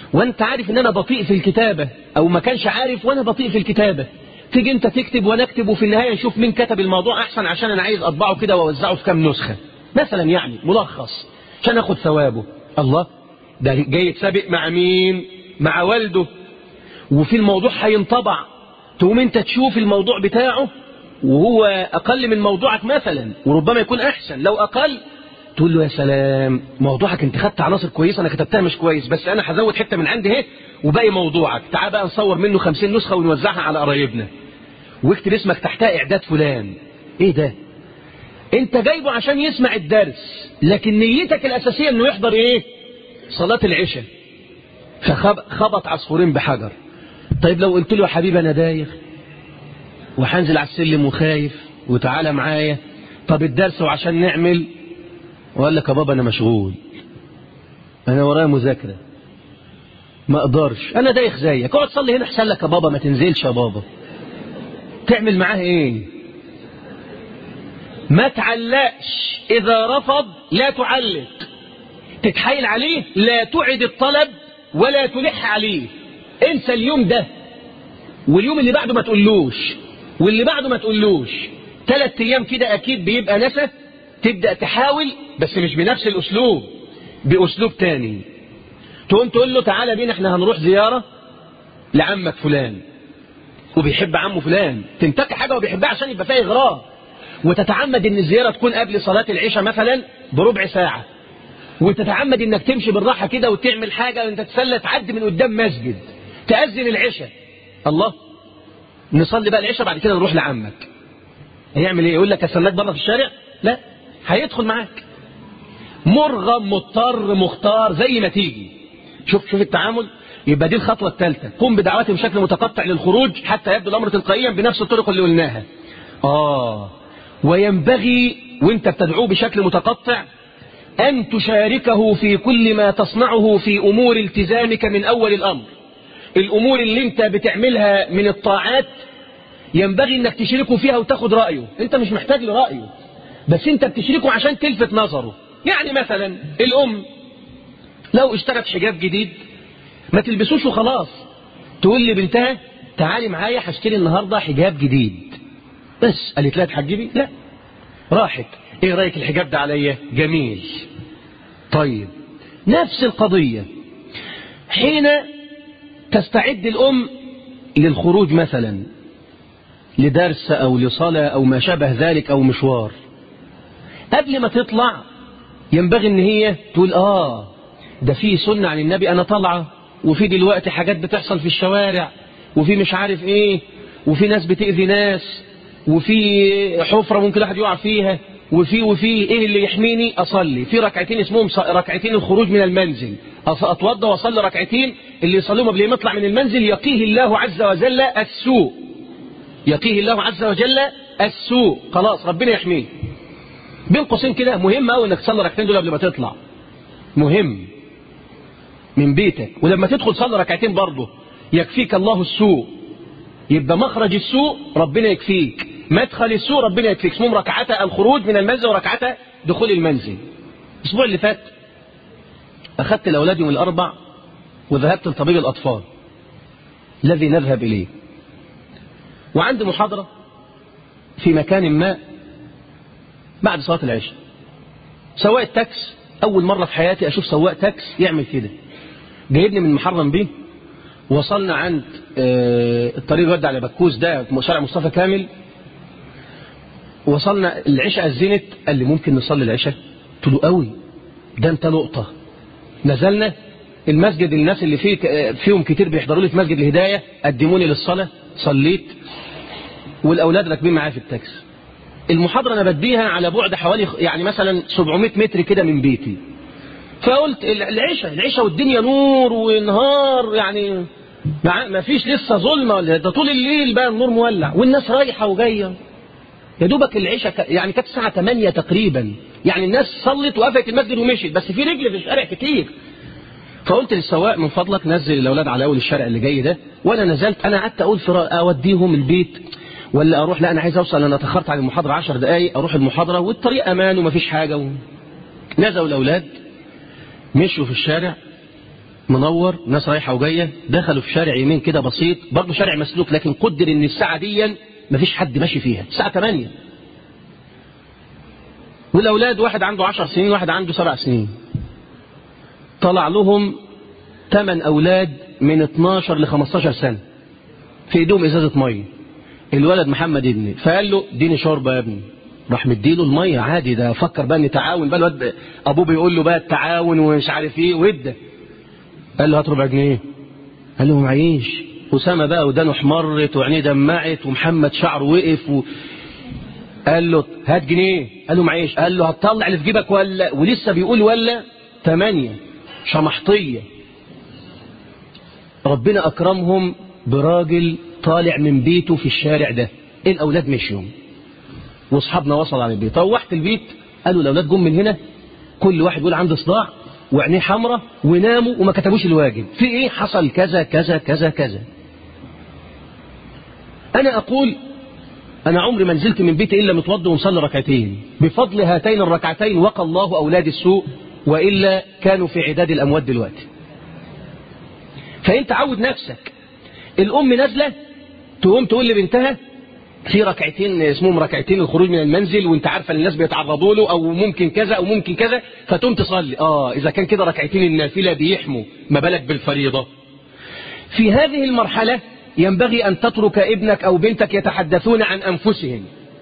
وانت عارف ان انا بطيء في الكتابة، او ما كانش عارف وانا بطيء في الكتابة، تيجي انت تكتب وانا اكتب، وفي النهاية نشوف مين كتب الموضوع احسن عشان انا عايز اطبعه كده واوزعه في كام نسخة مثلا، يعني ملخص عشان اخد ثوابه. الله، ده جاي يتسابق مع مين؟ مع والده، وفي الموضوع هينطبع، تقوم انت تشوف الموضوع بتاعه وهو اقل من موضوعك مثلا، وربما يكون احسن لو اقل، تقول له يا سلام موضوعك انت خدت عناصر كويسه انا كتبتها مش كويس، بس انا هزود حته من عندي اهي وباقي موضوعك، تعال بقى نصور منه خمسين نسخه ونوزعها على قرايبنا، واكتب اسمك تحتها اعداد فلان. ايه ده؟ انت جايبه عشان يسمع الدرس، لكن نيتك الاساسيه انه يحضر ايه؟ صلاه العشاء. فخبط عصفورين بحجر. طيب لو قلت له يا حبيبي انا دايخ وهنزل على السلم وخايف وتعالى معايا، طب الدرس وعشان نعمل، وقال لك يا بابا انا مشغول، انا ورايا مذاكره، ما اقدرش، انا دايخ زيك، اقعد صلي هنا احسن لك يا بابا، ما تنزلش يا بابا. تعمل معاه ايه؟ ما تعلقش، اذا رفض لا تعلق، تتحايل عليه، لا تعد الطلب ولا تلح عليه. انسى اليوم ده، واليوم اللي بعده ما تقولوش، واللي بعده ما تقولوش، ثلاث ايام كده اكيد بيبقى نسى. تبدأ تحاول، بس مش بنفس الاسلوب، باسلوب تاني. تقوم تقول له تعالى بينا احنا هنروح زيارة لعمك فلان، وبيحب عمه فلان، تنتقي حاجة وبيحبها عشان يبقى فيها اغراء، وتتعمد ان الزيارة تكون قبل صلاة العشاء مثلا بربع ساعة، وتتعمد انك تمشي بالراحة كده وتعمل حاجة انت تسلى، تعدي من قدام مسجد تأذن العشاء، الله نصلي بقى العشاء بعد كده نروح لعمك. هيعمل ايه؟ يقول لك استناك بره في الشارع؟ لا، هيدخل معاك، مرغم مضطر مختار زي ما تيجي. شوف شوف التعامل. يبقى دي الخطوة الثالثة، قم بدعوته بشكل متقطع للخروج حتى يبدو الأمر تلقائيا بنفس الطرق اللي قلناها. آه وينبغي وانت بتدعوه بشكل متقطع أن تشاركه في كل ما تصنعه في أمور التزامك من أول الأمر. الأمور اللي انت بتعملها من الطاعات ينبغي انك تشاركه فيها وتاخد رأيه، انت مش محتاج لرأيه، بس انت بتشاركه عشان تلفت نظره. يعني مثلا الأم لو اشترت حجاب جديد ما تلبسوش وخلاص، تقول لي بنتها تعالي معايا هشتري النهاردة حجاب جديد، بس قالت لها تحجبي؟ لا، راحت ايه رأيك الحجاب ده عليا؟ جميل. طيب نفس القضية حين تستعد الأم للخروج مثلا لدرس أو لصلاة أو ما شابه ذلك أو مشوار، قبل ما تطلع ينبغي ان هي تقول آه ده في سنة عن النبي أنا طالعة، وفي دلوقتي حاجات بتحصل في الشوارع، وفي مش عارف ايه، وفي ناس بتأذي ناس، وفي حفرة ممكن واحد يقع فيها، وفي وفي ايه اللي يحميني؟ أصلي في ركعتين اسمهم ركعتين الخروج من المنزل، أتوضى وأصلي ركعتين اللي يصليهم قبل ما يطلع من المنزل يقيه الله عز وجل السوء، يقيه الله عز وجل السوء، خلاص ربنا يحميه. بين قوسين كده مهم قوي انك تصلي ركعتين دول قبل ما تطلع، مهم من بيتك، ولما تدخل صلي ركعتين برضه يكفيك الله السوء، يبقى مخرج السوء ربنا يكفيك، مدخل السوء ربنا يكفيك. اسمهم ركعتا الخروج من المنزل وركعتا دخول المنزل. الاسبوع اللي فات اخذت الاولاد يوم الاربع وذهبت لطبيب الاطفال الذي نذهب اليه، وعندي محاضرة في مكان ما بعد صلاة العشاء. سواق التاكس أول مرة في حياتي أشوف سواق تاكس يعمل كده، جايبني من محرم بيه، وصلنا عند الطريق الودع على بكوس ده شارع مصطفى كامل، وصلنا العشاء أذنت، قال لي ممكن نصلي العشاء؟ قلت له قوي ده أنت لقطة. نزلنا المسجد، الناس اللي فيه فيهم كتير بيحضروا لي في مسجد الهداية، قدموني للصلاة، صليت والأولاد راكبين معايا في التاكس. المحاضرة أنا بديها على بعد حوالي يعني مثلا سبعمائة متر كده من بيتي، فقلت العشاء العشاء والدنيا نور ونهار، يعني ما فيش لسه ظلمة، ده طول الليل بقى النور مولع والناس رايحة وجاية. يا دوبك العشاء يعني كانت الساعة ثمانية تقريبا، يعني الناس صلت وقفت المسجد ومشيت، بس في رجل في الشارع كتير. فقلت للسواق من فضلك نزل الأولاد على أول الشارع اللي جاي ده، وأنا نزلت. أنا قعدت أقول في أوديهم البيت ولا أروح، لا أنا عايز أوصل، أنا تأخرت عن المحاضرة عشر دقايق، أروح المحاضرة والطريق أمان ومفيش حاجة و... نزلوا الأولاد مشوا في الشارع، منور، ناس رايحة وجاية، دخلوا في شارع يمين كده بسيط، برضه شارع مسلوك، لكن قدر ان الساعة دي مفيش حد ماشي فيها، الساعة ثمانية، والأولاد واحد عنده عشر سنين واحد عنده سبع سنين، طلع لهم ثمان أولاد من اتناشر ل خمستاشر سنة في ايدهم ازازة مية. الولد محمد ابني فقال له اديني شوربة يا ابني، راح مديله المية عادي، ده فكر بقى ان تعاون بقى، الواد ابوه بيقول له بقى التعاون ومش عارف ايه، وده قال له هات ربع جنيه، قال له معيش. أسامة بقى ودانه احمرت وعينيه دمعت، ومحمد شعره وقف و... قال له هات جنيه، قال له معيش، قال له هتطلع اللي في جيبك ولا، ولسه بيقول ولا ثمانية شمحطية. ربنا أكرمهم براجل طالع من بيته في الشارع ده، الأولاد مشيوا واصحابنا وصل على البيت، روحت البيت قالوا الأولاد جم من هنا كل واحد يقول عنده صداع وعينيه حمراء وناموا وما كتبوش الواجب، في ايه حصل كذا كذا كذا كذا. أنا أقول أنا عمري ما نزلت من بيتي إلا متوضي ومصلي ركعتين، بفضل هاتين الركعتين وقى الله أولاد السوء، وإلا كانوا في عداد الأموات دلوقتي. فأنت عود نفسك، الأم نازلة تقوم تقول لبنتها في ركعتين اسمهم ركعتين الخروج من المنزل، وانت عارفة الناس بيتعرضوا له، أو ممكن كذا أو ممكن كذا، فتقوم تصلي. آه إذا كان كده ركعتين النافلة بيحموا، ما بالك بالفريضة. في هذه المرحلة ينبغي أن تترك ابنك أو بنتك يتحدثون عن أنفسهم.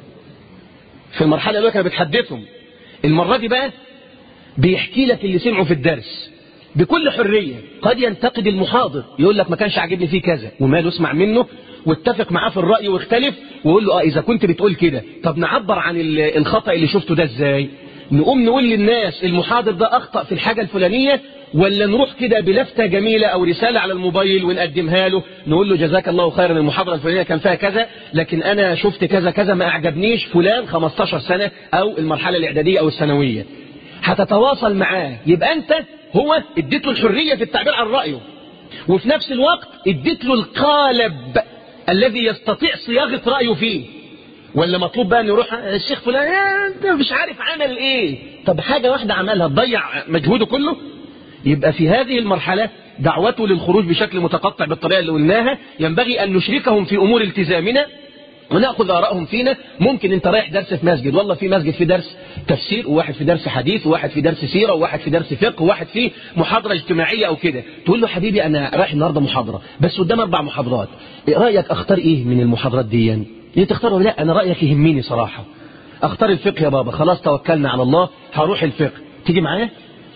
في المرحلة اللي كانوا بتحدثهم، المرة دي بقى بيحكي لك اللي سمعوا في الدرس بكل حرية. قد ينتقد المحاضر يقول لك ما كانش عاجبني فيه كذا، وماله اسمع منه واتفق معاه في الرأي واختلف، وقول له اه إذا كنت بتقول كده طب نعبر عن الخطأ اللي شفته ده ازاي، نقوم نقول للناس المحاضر ده أخطأ في الحاجة الفلانية، ولا نروح كده بلفتة جميلة أو رسالة على الموبايل ونقدمها له نقول له جزاك الله خيرا المحاضرة الفلانية كان فيها كذا، لكن أنا شفت كذا كذا ما أعجبنيش فلان خمستاشر سنة أو المرحلة الإعدادية أو الثانوية. هتتواصل معاه، يبقى أنت هو اديت له الحرية في التعبير عن رأيه، وفي نفس الوقت اديت له القالب الذي يستطيع صياغة رأيه فيه. ولا مطلوب بقى أن يروح الشيخ فلان أنت مش عارف عمل إيه، طب حاجة واحدة عملها تضيع مجهوده كله. يبقى في هذه المرحلة دعوته للخروج بشكل متقطع بالطريقة اللي قلناها، ينبغي أن نشركهم في أمور التزامنا ونأخذ آرائهم فينا. ممكن أنت رايح درس في مسجد، والله في مسجد في درس تفسير، وواحد في درس حديث، وواحد في درس سيرة، وواحد في درس فقه، وواحد في محاضرة اجتماعية أو كده، تقول له حبيبي أنا رايح النهاردة محاضرة بس قدام أربع محاضرات، رأيك أختار إيه من المحاضرات دي؟ ليه تختاره؟ لا أنا رأيك يهمني صراحة، أختار الفقه يا بابا، خلاص توكلنا على الله هروح الفقه، تيجي معايا؟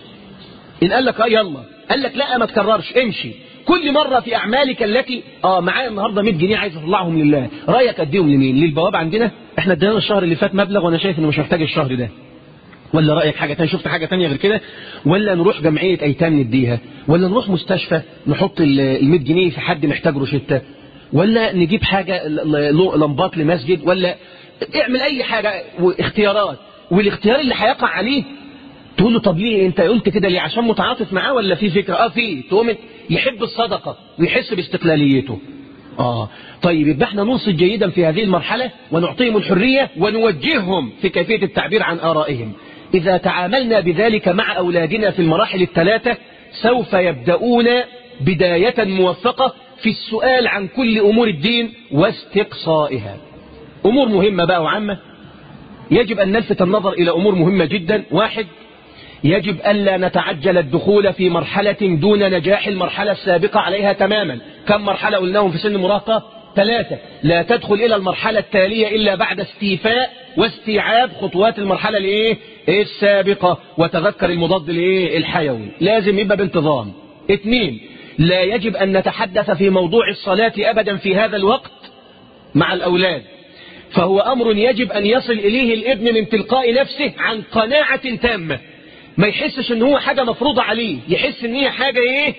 إن قال لك اه يلا، قال لك لا ما تكررش امشي. كل مرة في أعمالك التي اه معايا النهاردة مية جنيه عايز اطلعهم لله، رأيك اديهم لمين؟ للبواب عندنا، احنا ادينا الشهر اللي فات مبلغ وانا شايف انه مش محتاج الشهر ده، ولا رأيك حاجة تانية؟ شفت حاجة تانية غير كده؟ ولا نروح جمعية ايتام نديها، ولا نروح مستشفى نحط ال مية جنيه في حد محتاج روشتة، ولا نجيب حاجة لمبات لمسجد، ولا اعمل اي حاجة واختيارات، والاختيار اللي هيقع عليه تقول له طب ليه انت قلت كده ليه؟ عشان متعاطف معاه ولا في فكرة؟ اه في، تقوم يحب الصدقة ويحس باستقلاليته. اه طيب يبقى احنا ننصت جيدا في هذه المرحلة ونعطيهم الحرية ونوجههم في كيفية التعبير عن آرائهم. إذا تعاملنا بذلك مع أولادنا في المراحل الثلاثة سوف يبدأون بداية موفقة في السؤال عن كل أمور الدين واستقصائها. أمور مهمة بقى وعامة، يجب أن نلفت النظر إلى أمور مهمة جدا. واحد، يجب ألا نتعجل الدخول في مرحلة دون نجاح المرحلة السابقة عليها تماما. كم مرحلة قلناهم في سن المراهقة؟ ثلاثة. لا تدخل إلى المرحلة التالية إلا بعد استيفاء واستيعاب خطوات المرحلة الإيه؟ السابقة، وتذكر المضاد الإيه؟ الحيوي، لازم يبقى بانتظام. اثنين، لا يجب أن نتحدث في موضوع الصلاة أبدا في هذا الوقت مع الأولاد، فهو أمر يجب أن يصل إليه الابن من تلقاء نفسه عن قناعة تامة، ما يحسش ان هو حاجة مفروضة عليه، يحس ان هي حاجة ايه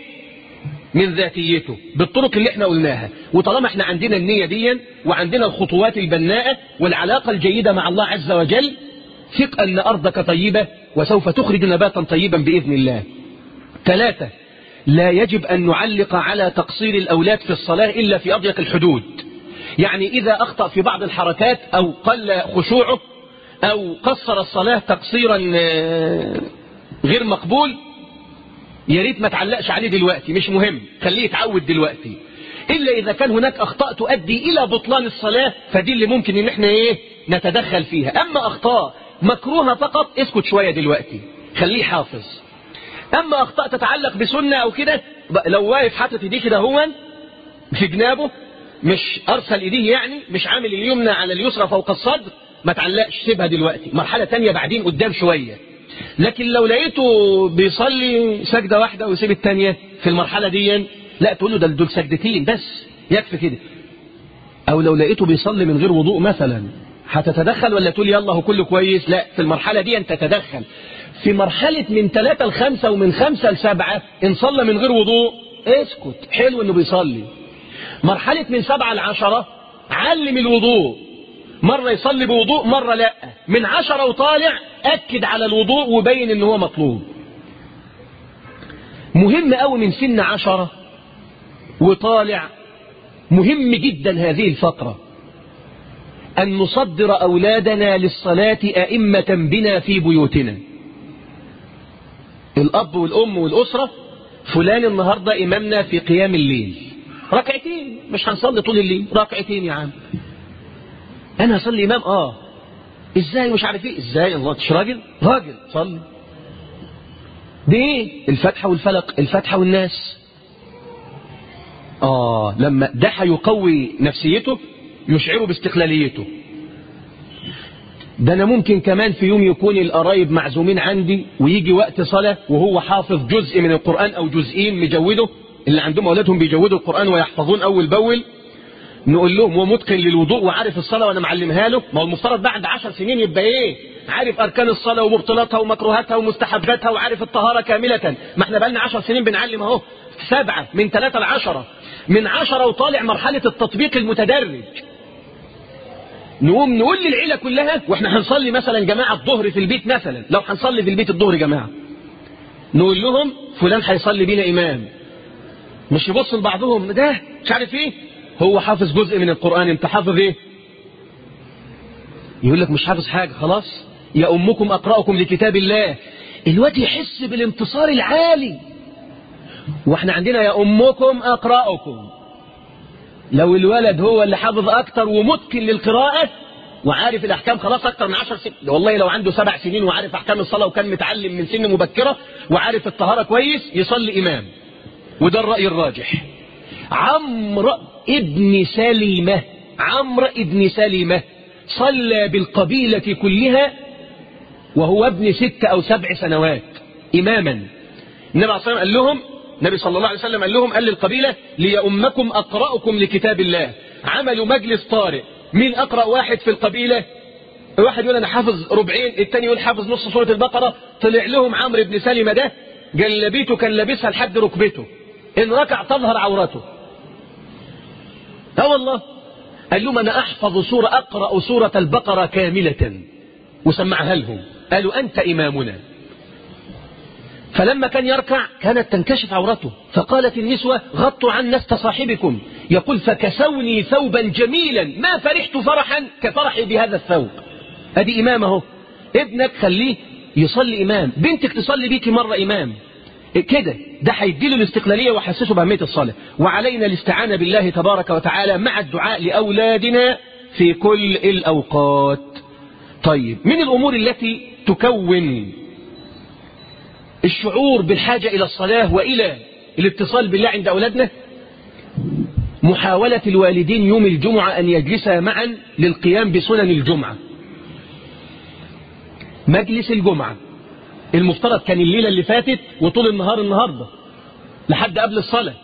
من ذاتيته بالطرق اللي احنا قلناها. وطالما احنا عندنا النية دي وعندنا الخطوات البناءة والعلاقة الجيدة مع الله عز وجل، ثق ان ارضك طيبة وسوف تخرج نباتا طيبا بإذن الله. ثلاثة، لا يجب ان نعلق على تقصير الاولاد في الصلاة الا في اضيق الحدود. يعني اذا اخطأ في بعض الحركات او قل خشوعه او قصر الصلاة تقصيرا غير مقبول، يا ريت ما تعلقش عليه دلوقتي، مش مهم، خليه يتعود دلوقتي. إلا إذا كان هناك أخطاء تؤدي إلى بطلان الصلاة، فدي اللي ممكن إن احنا إيه نتدخل فيها. أما أخطاء مكروهة فقط اسكت شوية دلوقتي، خليه حافظ. أما أخطاء تتعلق بسنة أو كده، لو واقف حاطط إيديه كده هو في جنابه، مش أرسل إيديه يعني، مش عامل اليمنى على اليسرى فوق الصدر، ما تعلقش، سيبها دلوقتي، مرحلة تانية بعدين قدام شوية. لكن لو لقيته بيصلي سجدة واحدة ويسيب التانية في المرحلة دي، لا تقول له ده دول سجدتين بس يكفي كده. أو لو لقيته بيصلي من غير وضوء مثلا، هتتدخل ولا تقول يلا هو كله كويس؟ لا، في المرحلة دي أنت تتدخل. في مرحلة من ثلاثة لخمسة ومن خمسة لسبعة إن صلى من غير وضوء اسكت، حلو إنه بيصلي. مرحلة من سبعة لعشرة علم الوضوء، مرة يصلي بوضوء مرة لا. من عشرة وطالع أكد على الوضوء وبين إنه هو مطلوب. مهم أوي من سن عشرة وطالع، مهم جدا هذه الفقرة، أن نصدر أولادنا للصلاة أئمة بنا في بيوتنا. الأب والأم والأسرة، فلان النهاردة إمامنا في قيام الليل، ركعتين، مش هنصلي طول الليل، ركعتين يا عم. أنا أصلي إمام؟ آه. إزاي؟ مش عارف إيه. إزاي؟ الله، مش راجل؟ راجل صلي. بإيه؟ الفتحة والفلق، الفتحة والناس. آه، لما ده هيقوي نفسيته، يشعره باستقلاليته. ده أنا ممكن كمان في يوم يكون القرايب معزومين عندي ويجي وقت صلاة وهو حافظ جزء من القرآن أو جزئين مجوده، اللي عندهم أولادهم بيجودوا القرآن ويحفظون أول بأول، نقول لهم هو متقن للوضوء وعارف الصلاة وأنا معلمها له. ما هو المفترض بعد عشر سنين يبقى إيه؟ عارف أركان الصلاة ومبطلاتها ومكروهاتها ومستحباتها وعارف الطهارة كاملة. ما احنا بقالنا عشر سنين بنعلم أهو، سبعة من ثلاثة لعشرة، من عشرة وطالع مرحلة التطبيق المتدرج. نقوم نقول للعيلة كلها، واحنا هنصلي مثلا جماعة الظهر في البيت مثلا، لو هنصلي في البيت الظهر جماعة، نقول لهم فلان هيصلي بينا إمام. مش يبص لبعضهم ده مش عارف ايه، هو حافظ جزء من القرآن، انت حافظ ايه؟ يقول لك مش حافظ حاجة. خلاص، يا أمكم أقرأكم لكتاب الله. الواد يحس بالانتصار العالي، واحنا عندنا يا أمكم أقرأكم. لو الولد هو اللي حافظ أكتر ومتقن للقراءة وعارف الأحكام خلاص أكتر من عشر سنين، والله لو عنده سبع سنين وعارف أحكام الصلاة وكان متعلم من سن مبكرة وعارف الطهارة كويس، يصلي إمام. وده الرأي الراجح. عمرو ابن سلمة، عمرو ابن سلمة صلى بالقبيلة كلها وهو ابن ست أو سبع سنوات إماما. النبي عليه الصلاة والسلام قال لهم، النبي صلى الله عليه وسلم قال لهم، قال للقبيلة ليأمكم أقرأكم لكتاب الله. عملوا مجلس طارئ، مين أقرأ واحد في القبيلة؟ واحد يقول أنا حافظ ربعين، التاني يقول حافظ نص سورة البقرة. طلع لهم عمرو بن سلمة ده جلبيته كان لابسها لحد ركبته، إن ركع تظهر عورته. اه والله. قال لهم أنا أحفظ سورة، أقرأ سورة البقرة كاملة، وسمعها لهم. قالوا أنت إمامنا. فلما كان يركع كانت تنكشف عورته، فقالت النسوة غطوا عن نست صاحبكم. يقول فكسوني ثوبا جميلا ما فرحت فرحا كفرحي بهذا الثوب. أدي إمامه. ابنك خليه يصلي إمام، بنتك تصلي بيك مرة إمام كده، ده هيديله الاستقلالية وحسسه بأهمية الصلاة. وعلينا الاستعانة بالله تبارك وتعالى مع الدعاء لأولادنا في كل الأوقات. طيب، من الأمور التي تكون الشعور بالحاجة إلى الصلاة وإلى الاتصال بالله عند أولادنا، محاولة الوالدين يوم الجمعة أن يجلسا معا للقيام بسنن الجمعة. مجلس الجمعة المفترض كان الليلة اللي فاتت وطول النهار النهاردة لحد قبل الصلاة،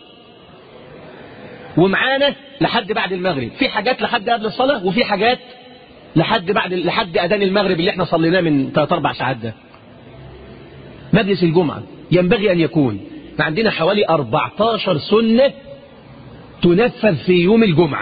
ومعانا لحد بعد المغرب. في حاجات لحد قبل الصلاة وفي حاجات لحد بعد لحد أذان المغرب اللي احنا صليناه من ثلاث أربع ساعات. ده مجلس الجمعة ينبغي أن يكون عندنا حوالي أربعة عشر سنة تنفذ في يوم الجمعة.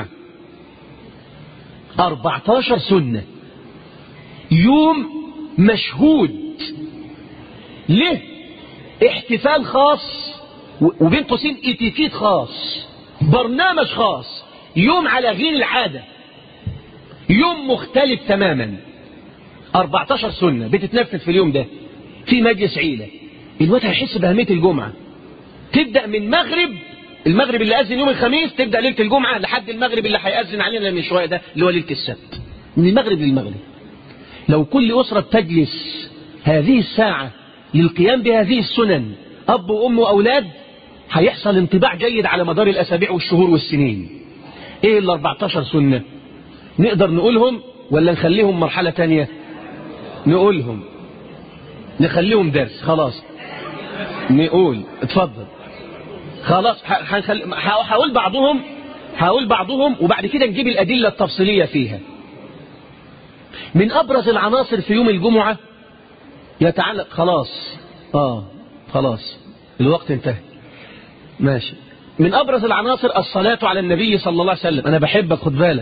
أربعة عشر سنة، يوم مشهود له احتفال خاص، وبين قوسين اتيكيت خاص، برنامج خاص، يوم على غير العادة، يوم مختلف تماما. أربعة عشر سنة بتتنفذ في اليوم ده في مجلس عيلة. الوقت هيحس بأهمية الجمعة. تبدأ من مغرب المغرب اللي أذن يوم الخميس، تبدأ ليلة الجمعة لحد المغرب اللي هيأذن علينا من شوية ده اللي هو ليلة السبت، من المغرب للمغرب. لو كل أسرة تجلس هذه الساعة للقيام بهذه السنن، أب وأم وأولاد، هيحصل انطباع جيد على مدار الأسابيع والشهور والسنين. إيه ال أربعتاشر سنة؟ نقدر نقولهم ولا نخليهم مرحلة تانية؟ نقولهم، نخليهم درس. خلاص نقول، اتفضل. خلاص هقول بعضهم هقول بعضهم وبعد كده نجيب الأدلة التفصيلية فيها. من أبرز العناصر في يوم الجمعة يتعلق، خلاص آه خلاص الوقت انتهى، ماشي. من أبرز العناصر الصلاة على النبي صلى الله عليه وسلم. أنا بحبك خد بالك.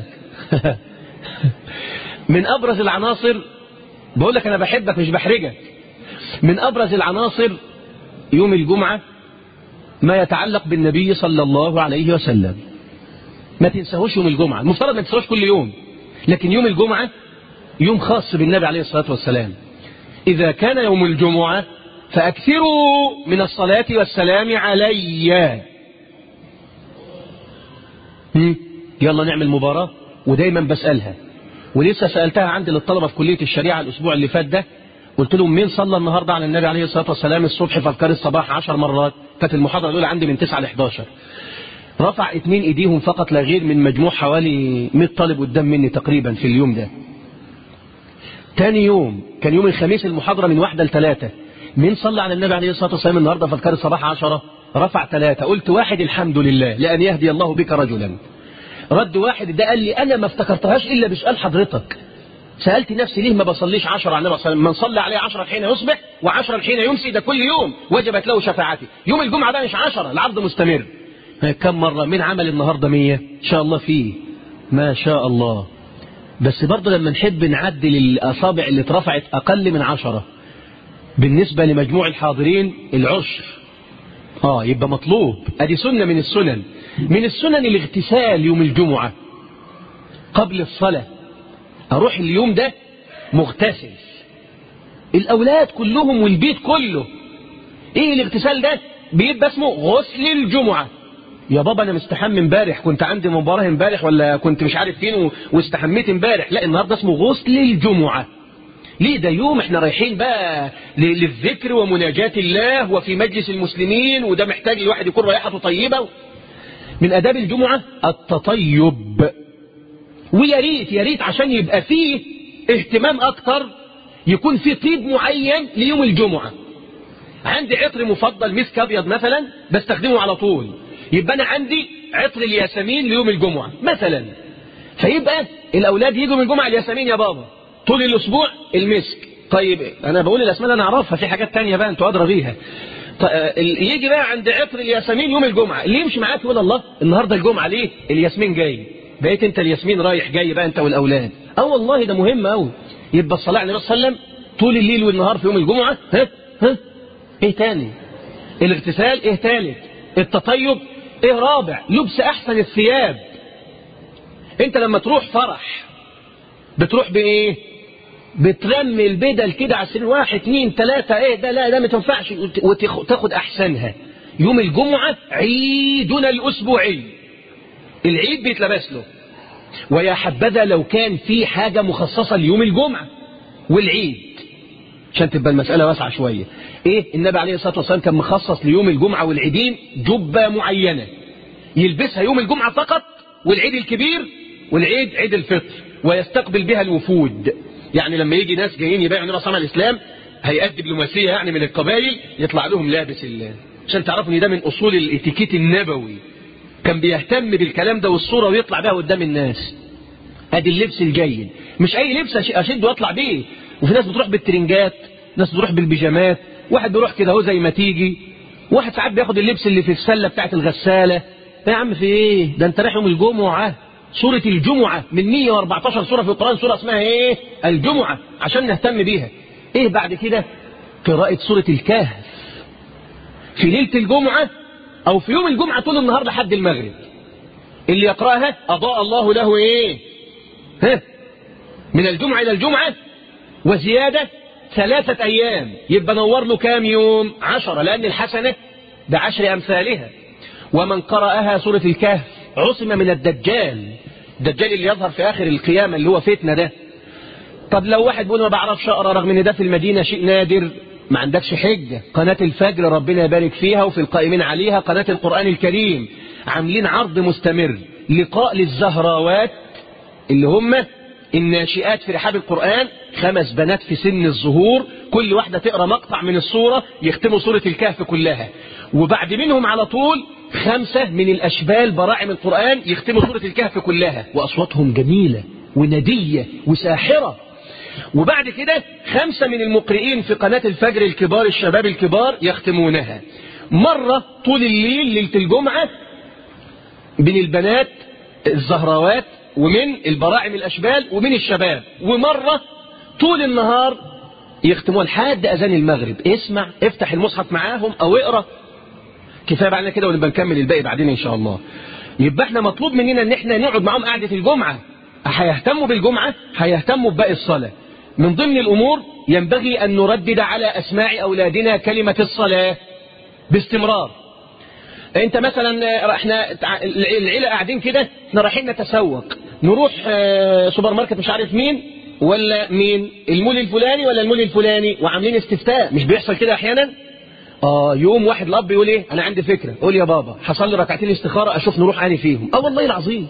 من أبرز العناصر، بقول لك أنا بحبك مش بحرجك. من أبرز العناصر يوم الجمعة ما يتعلق بالنبي صلى الله عليه وسلم. ما تنساهوش يوم الجمعة، المفترض ما تنساهوش كل يوم، لكن يوم الجمعة يوم خاص بالنبي عليه الصلاة والسلام. إذا كان يوم الجمعة فأكثروا من الصلاة والسلام علي. يلا نعمل مباراة. ودايما بسألها، ولسه سألتها عندي للطلبة في كلية الشريعة الأسبوع اللي فات ده، قلت لهم مين صلى النهاردة على النبي عليه الصلاة والسلام الصبح في أذكار الصباح عشر مرات؟ كانت المحاضرة الأولى عندي من تسعة ل إحداشر. رفع اتنين ايديهم فقط لا غير من مجموع حوالي مية طالب قدام مني تقريبا في اليوم ده. تاني يوم كان يوم الخميس المحاضرة من واحدة لثلاثة. مين صلى على النبي عليه الصلاة والسلام النهاردة في أذكار الصباح عشرة؟ رفع ثلاثة. قلت واحد الحمد لله لأن يهدي الله بك رجلا. رد واحد ده قال لي أنا ما افتكرتهاش إلا بسؤال حضرتك. سألت نفسي ليه ما بصليش عشرة على النبي صلى الله عليه وسلم؟ من صلى عليه عشرة حين يصبح وعشرة حين يمسي، ده كل يوم وجبت له شفاعتي. يوم الجمعة ده مش عشرة، العرض مستمر. كم مرة؟ من عمل النهاردة مية إن شاء الله فيه ما شاء الله. بس برضه لما نحب نعدل الأصابع اللي اترفعت أقل من عشرة بالنسبة لمجموع الحاضرين العشر، آه يبقى مطلوب. أدي سنة من السنن. من السنن الاغتسال يوم الجمعة قبل الصلاة. أروح اليوم ده مغتسل، الأولاد كلهم والبيت كله. إيه الاغتسال ده؟ بيبقى اسمه غسل الجمعة. يا بابا أنا مستحمي امبارح، كنت عندي مباراة امبارح ولا كنت مش عارف فين واستحميت امبارح. لا، النهاردة اسمه غسل الجمعة. ليه؟ ده يوم احنا رايحين بقى للذكر ومناجاة الله وفي مجلس المسلمين، وده محتاج الواحد يكون رائحته طيبة. من آداب الجمعة التطيب. ويا ريت يا ريت عشان يبقى فيه اهتمام أكتر يكون فيه طيب معين ليوم الجمعة. عندي عطر مفضل مسك أبيض مثلا بستخدمه على طول، يبقى أنا عندي عطر الياسمين ليوم الجمعة مثلا. فيبقى الأولاد يجوا من الجمعة الياسمين يا بابا، طول الأسبوع المسك. طيب أنا بقول الأسماء أنا أعرفها، في حاجات تانية بقى أنتوا أدرى بيها. يجي بقى عند عطر الياسمين يوم الجمعة، اللي يمشي معاك يقول الله النهاردة الجمعة ليه؟ الياسمين جاي. بقيت أنت الياسمين رايح جاي بقى أنت والأولاد. أه والله ده مهم أوي. يبقى الصلاة على النبي صلى الله عليه وسلم طول الليل والنهار في يوم الجمعة. ها ها إيه تاني؟ الاغتسال. إيه تالت؟ التطيب. إيه رابع؟ لبس أحسن الثياب. أنت لما تروح فرح بتروح بإيه؟ بترمي البدل كده على السرير، واحد اتنين تلاتة. ايه ده؟ لا ده ما تنفعش، وتاخد احسنها. يوم الجمعة عيدنا الاسبوعي، العيد بيتلبس له. ويا حبذا لو كان في حاجة مخصصة ليوم الجمعة والعيد عشان تبقى المسألة واسعة شوية. ايه؟ النبي عليه الصلاة والسلام كان مخصص ليوم الجمعة والعيدين جبة معينة يلبسها يوم الجمعة فقط، والعيد الكبير والعيد عيد الفطر، ويستقبل بها الوفود. يعني لما يجي ناس جايين يبيعوا نبي صنع الإسلام، هيئات دبلوماسية يعني من القبائل، يطلع لهم لابس الله، عشان تعرفوا ان ده من أصول الاتيكيت النبوي. كان بيهتم بالكلام ده والصورة ويطلع بها قدام الناس. ادي اللبس الجيد، مش أي لبس أشد وأطلع بيه. وفي ناس بتروح بالترنجات، ناس بتروح بالبيجامات، واحد بيروح كده هو زي ما تيجي، واحد ساعات بياخد اللبس اللي في السلة بتاعت الغسالة. يا عم في ايه؟ ده انت رايح يوم الجمعة. سورة الجمعة من مية وأربعتاشر سورة في القرآن سورة اسمها ايه؟ الجمعة، عشان نهتم بيها. ايه بعد كده؟ قراءة سورة الكهف في ليلة الجمعة او في يوم الجمعة طول النهار لحد المغرب. اللي يقرأها أضاء الله له ايه؟ ها؟ من الجمعة الى الجمعة وزيادة ثلاثة ايام، يبقى نور له كام يوم؟ عشرة، لان الحسنة بعشر أمثالها. ومن قرأها سورة الكهف عصم من الدجال، الدجال اللي يظهر في آخر القيامة اللي هو فتنة ده. طب لو واحد بيقول ما بعرفش أقرأ رغم ان ده في المدينة شيء نادر، ما عندكش حجة. قناة الفجر ربنا يبارك فيها وفي القائمين عليها، قناة القرآن الكريم، عاملين عرض مستمر لقاء للزهراوات اللي هم الناشئات في رحاب القرآن، خمس بنات في سن الظهور، كل واحدة تقرأ مقطع من السورة يختموا سورة الكهف كلها، وبعد منهم على طول خمسة من الأشبال براعم القرآن يختموا سورة الكهف كلها، وأصواتهم جميلة وندية وساحرة. وبعد كده خمسة من المقرئين في قناة الفجر الكبار، الشباب الكبار، يختمونها. مرة طول الليل ليلة الجمعة من البنات الزهراوات ومن البراعم الأشبال ومن الشباب، ومرة طول النهار يختموها لحد أذان المغرب. اسمع، افتح المصحف معاهم أو اقرأ. كفاية بعدنا كده ونبقى نكمل الباقي بعدين إن شاء الله. يبقى احنا مطلوب مننا ان احنا نقعد معاهم قعدة الجمعة. هيهتموا بالجمعة، هيهتموا بباقي الصلاة. من ضمن الأمور ينبغي أن نردد على أسماع أولادنا كلمة الصلاة باستمرار. انت مثلا احنا العيلة قاعدين كده، احنا رايحين نتسوق، نروح سوبر ماركت مش عارف مين ولا مين، المول الفلاني ولا المول الفلاني، وعاملين استفتاء. مش بيحصل كده احيانا؟ اه يوم واحد الاب يقول ايه، انا عندي فكرة، قول يا بابا حصل لي ركعتين استخارة اشوف نروح اني فيهم. اه والله العظيم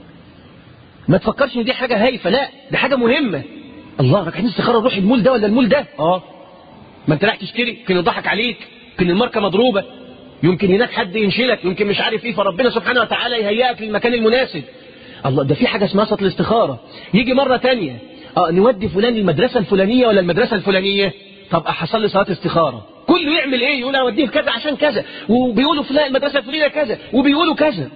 ما تفكرش ان دي حاجة هايفة، لا دي حاجة مهمة. الله، ركعتين استخارة نروح المول ده ولا المول ده؟ اه ما انت رايح تشتري، يمكن يضحك عليك، يمكن الماركة مضروبة، يمكن هناك حد ينشلك، يمكن مش عارف ايه، فربنا سبحانه وتعالى يهيئك للمكان المناسب. الله، ده في حاجة اسمها صلاة الاستخارة. يجي مرة تانية اه نودي فلان المدرسة الفلانية ولا المدرسة الفلانية، طب حصل لي صلاة استخارة، كله يعمل ايه، يقول اوديه كذا عشان كذا، وبيقولوا فلان المدرسة الفلانية كذا، وبيقولوا كذا.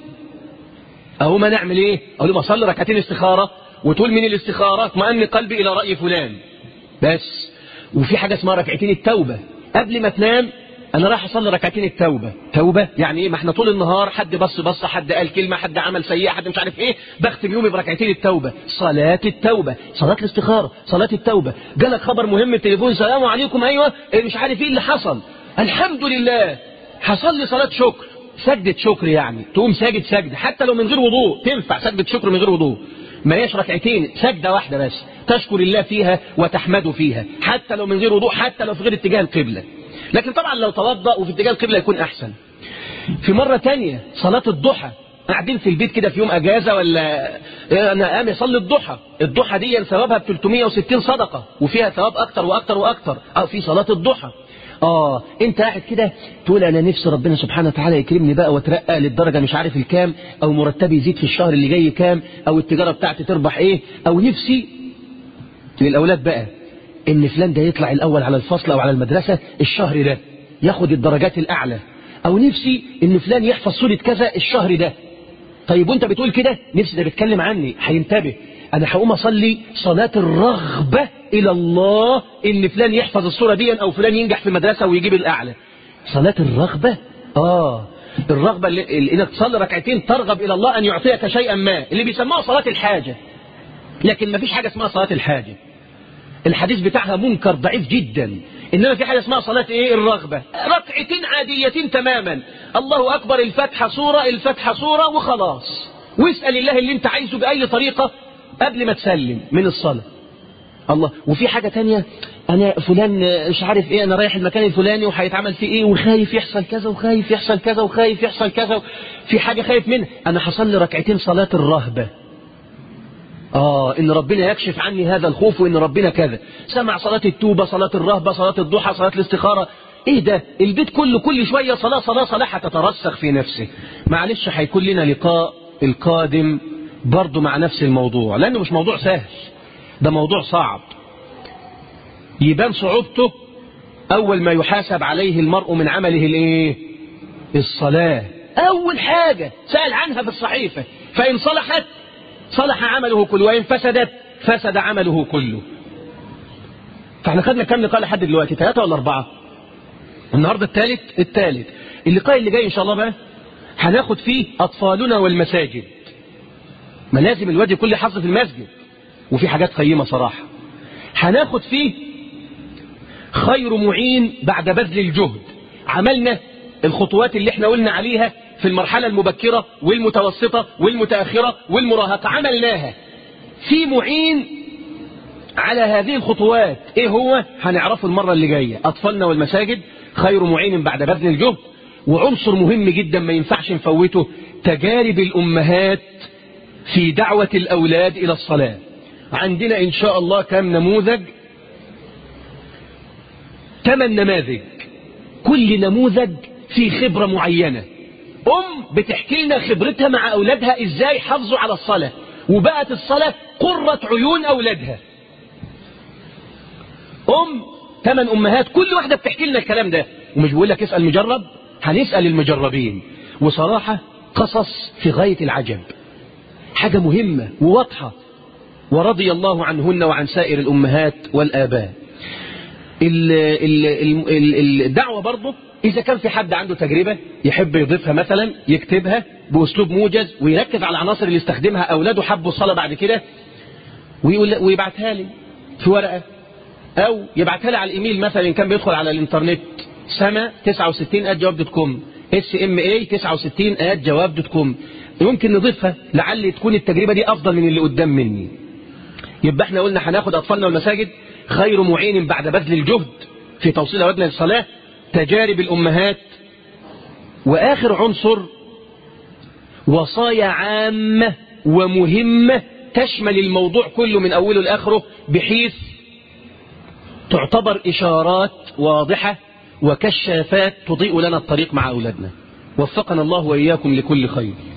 اهو ما نعمل ايه، اقول له اصلي ركعتين استخارة، وتقول من الاستخارة اطمئن قلبي الى رأي فلان بس. وفي حاجة اسمها ركعتين التوبة، قبل ما تنام انا رايح اصلي ركعتين التوبة. توبة يعني ايه؟ ما احنا طول النهار حد بص بص، حد قال كلمة، حد عمل سيئة، حد مش عارف ايه، بختم يومي بركعتين التوبة. صلاة التوبة، صلاة الاستخارة، صلاة التوبة. جالك خبر مهم التليفون، السلام عليكم، ايوه إيه مش عارف ايه اللي حصل، الحمد لله حصل لي صلاة شكر، سجدة شكر يعني، تقوم ساجد سجدة حتى لو من غير وضوء، تنفع سجدة شكر من غير وضوء، ما هيش ركعتين، سجدة واحدة بس تشكر الله فيها وتحمده فيها، حتى لو من غير وضوء، حتى لو في غير اتجاه القبلة. لكن طبعا لو توضأ وفي اتجاه القبلة يكون أحسن. في مرة تانية صلاة الضحى، قاعدين في البيت كده في يوم أجازة ولا أنا قام يصلي الضحى، الضحى دي ثوابها ب ثلاثمائة وستين صدقة، وفيها ثواب أكتر وأكتر وأكتر. أو في صلاة الضحى آه أنت قاعد كده تقول أنا نفسي ربنا سبحانه وتعالى يكرمني بقى وترقى للدرجة مش عارف الكام، أو مرتبي يزيد في الشهر اللي جاي كام، أو التجارة بتاعتي تربح إيه، أو نفسي للأولاد بقى ان فلان ده يطلع الاول على الفصل او على المدرسة الشهر ده ياخد الدرجات الاعلى، او نفسي ان فلان يحفظ سورة كذا الشهر ده. طيب وانت بتقول كده نفسي ده بيتكلم عني، هينتبه، انا هقوم اصلي صلاة الرغبة الى الله ان فلان يحفظ السورة دي او فلان ينجح في المدرسة ويجيب الاعلى. صلاة الرغبة اه الرغبة اللي انك تصلي ركعتين ترغب الى الله ان يعطيك شيئا ما، اللي بيسموها صلاة الحاجة. لكن ما فيش حاجة اسمها صلاة الحاجة، الحديث بتاعها منكر ضعيف جدا. إنما في حاجة اسمها صلاة إيه؟ الرغبة، ركعتين عاديتين تماما، الله أكبر، الفتحة سورة، الفتحة سورة وخلاص، واسأل الله اللي انت عايزه بأي طريقة قبل ما تسلم من الصلاة. الله. وفي حاجة تانية، أنا فلان مش عارف إيه، أنا رايح المكان الفلاني وهيتعمل فيه إيه، وخايف يحصل كذا وخايف يحصل كذا وخايف يحصل كذا، في حاجة خايف منها، أنا حصل لي ركعتين صلاة الرهبة. آه إن ربنا يكشف عني هذا الخوف، وإن ربنا كذا. سمع صلاة التوبة، صلاة الرهبة، صلاة الضحى، صلاة الاستخارة. إيه ده؟ البيت كله كل شوية صلاة صلاة صلاة هتترسخ في نفسه. معلش هيكون لنا لقاء القادم برضو مع نفس الموضوع، لأنه مش موضوع سهل، ده موضوع صعب يبان صعوبته أول ما يحاسب عليه المرء من عمله الإيه؟ الصلاة. أول حاجة سأل عنها في الصحيفة، فإن صلحت صلح عمله كله، وإن فسدت فسد عمله كله. فاحنا خدنا كم لقاء لحد دلوقتي؟ ثلاثة ولا أربعة؟ النهاردة الثالث الثالث اللقاء اللي جاي إن شاء الله بقى هناخد فيه أطفالنا والمساجد. ما لازم الواد يكون له حظ في المسجد، وفي حاجات قيمة صراحة. هناخد فيه خير معين بعد بذل الجهد. عملنا الخطوات اللي احنا قلنا عليها في المرحلة المبكرة والمتوسطة والمتأخرة والمراهقة عملناها. في معين على هذه الخطوات، ايه هو؟ هنعرفه المرة اللي جاية. أطفالنا والمساجد خير معين بعد بذل الجهد. وعنصر مهم جدا ما ينفعش نفوته، تجارب الأمهات في دعوة الأولاد إلى الصلاة. عندنا إن شاء الله كم نموذج؟ ثمان نماذج، كل نموذج في خبرة معينة. أم بتحكي لنا خبرتها مع أولادها إزاي حافظوا على الصلاة وبقت الصلاة قرة عيون أولادها. أم ثمان أمهات كل واحدة بتحكي لنا الكلام ده، ومش بقول لك اسأل مجرب، هنسأل المجربين. وصراحة قصص في غاية العجب، حاجة مهمة وواضحة. ورضي الله عنهن وعن سائر الأمهات والآباء. الدعوة برضه إذا كان في حد عنده تجربة يحب يضيفها مثلا يكتبها بأسلوب موجز ويركز على العناصر اللي يستخدمها أولاده حبوا الصلاة بعد كده، ويقول ويبعتها لي في ورقة، أو يبعتها لي على الإيميل مثلا إن كان بيدخل على الإنترنت سما تسعة وستين آت جواب دوت كوم اس ام اي تسعة وستين آت جواب دوت كوم. يمكن نضيفها لعل تكون التجربة دي أفضل من اللي قدام مني. يبقى احنا قلنا هناخد أطفالنا والمساجد خير معين بعد بذل الجهد في توصيل أولادنا للصلاة، تجارب الأمهات، وآخر عنصر وصايا عامة ومهمة تشمل الموضوع كله من أوله لآخره، بحيث تعتبر إشارات واضحة وكشافات تضيء لنا الطريق مع أولادنا. وفقنا الله وإياكم لكل خير.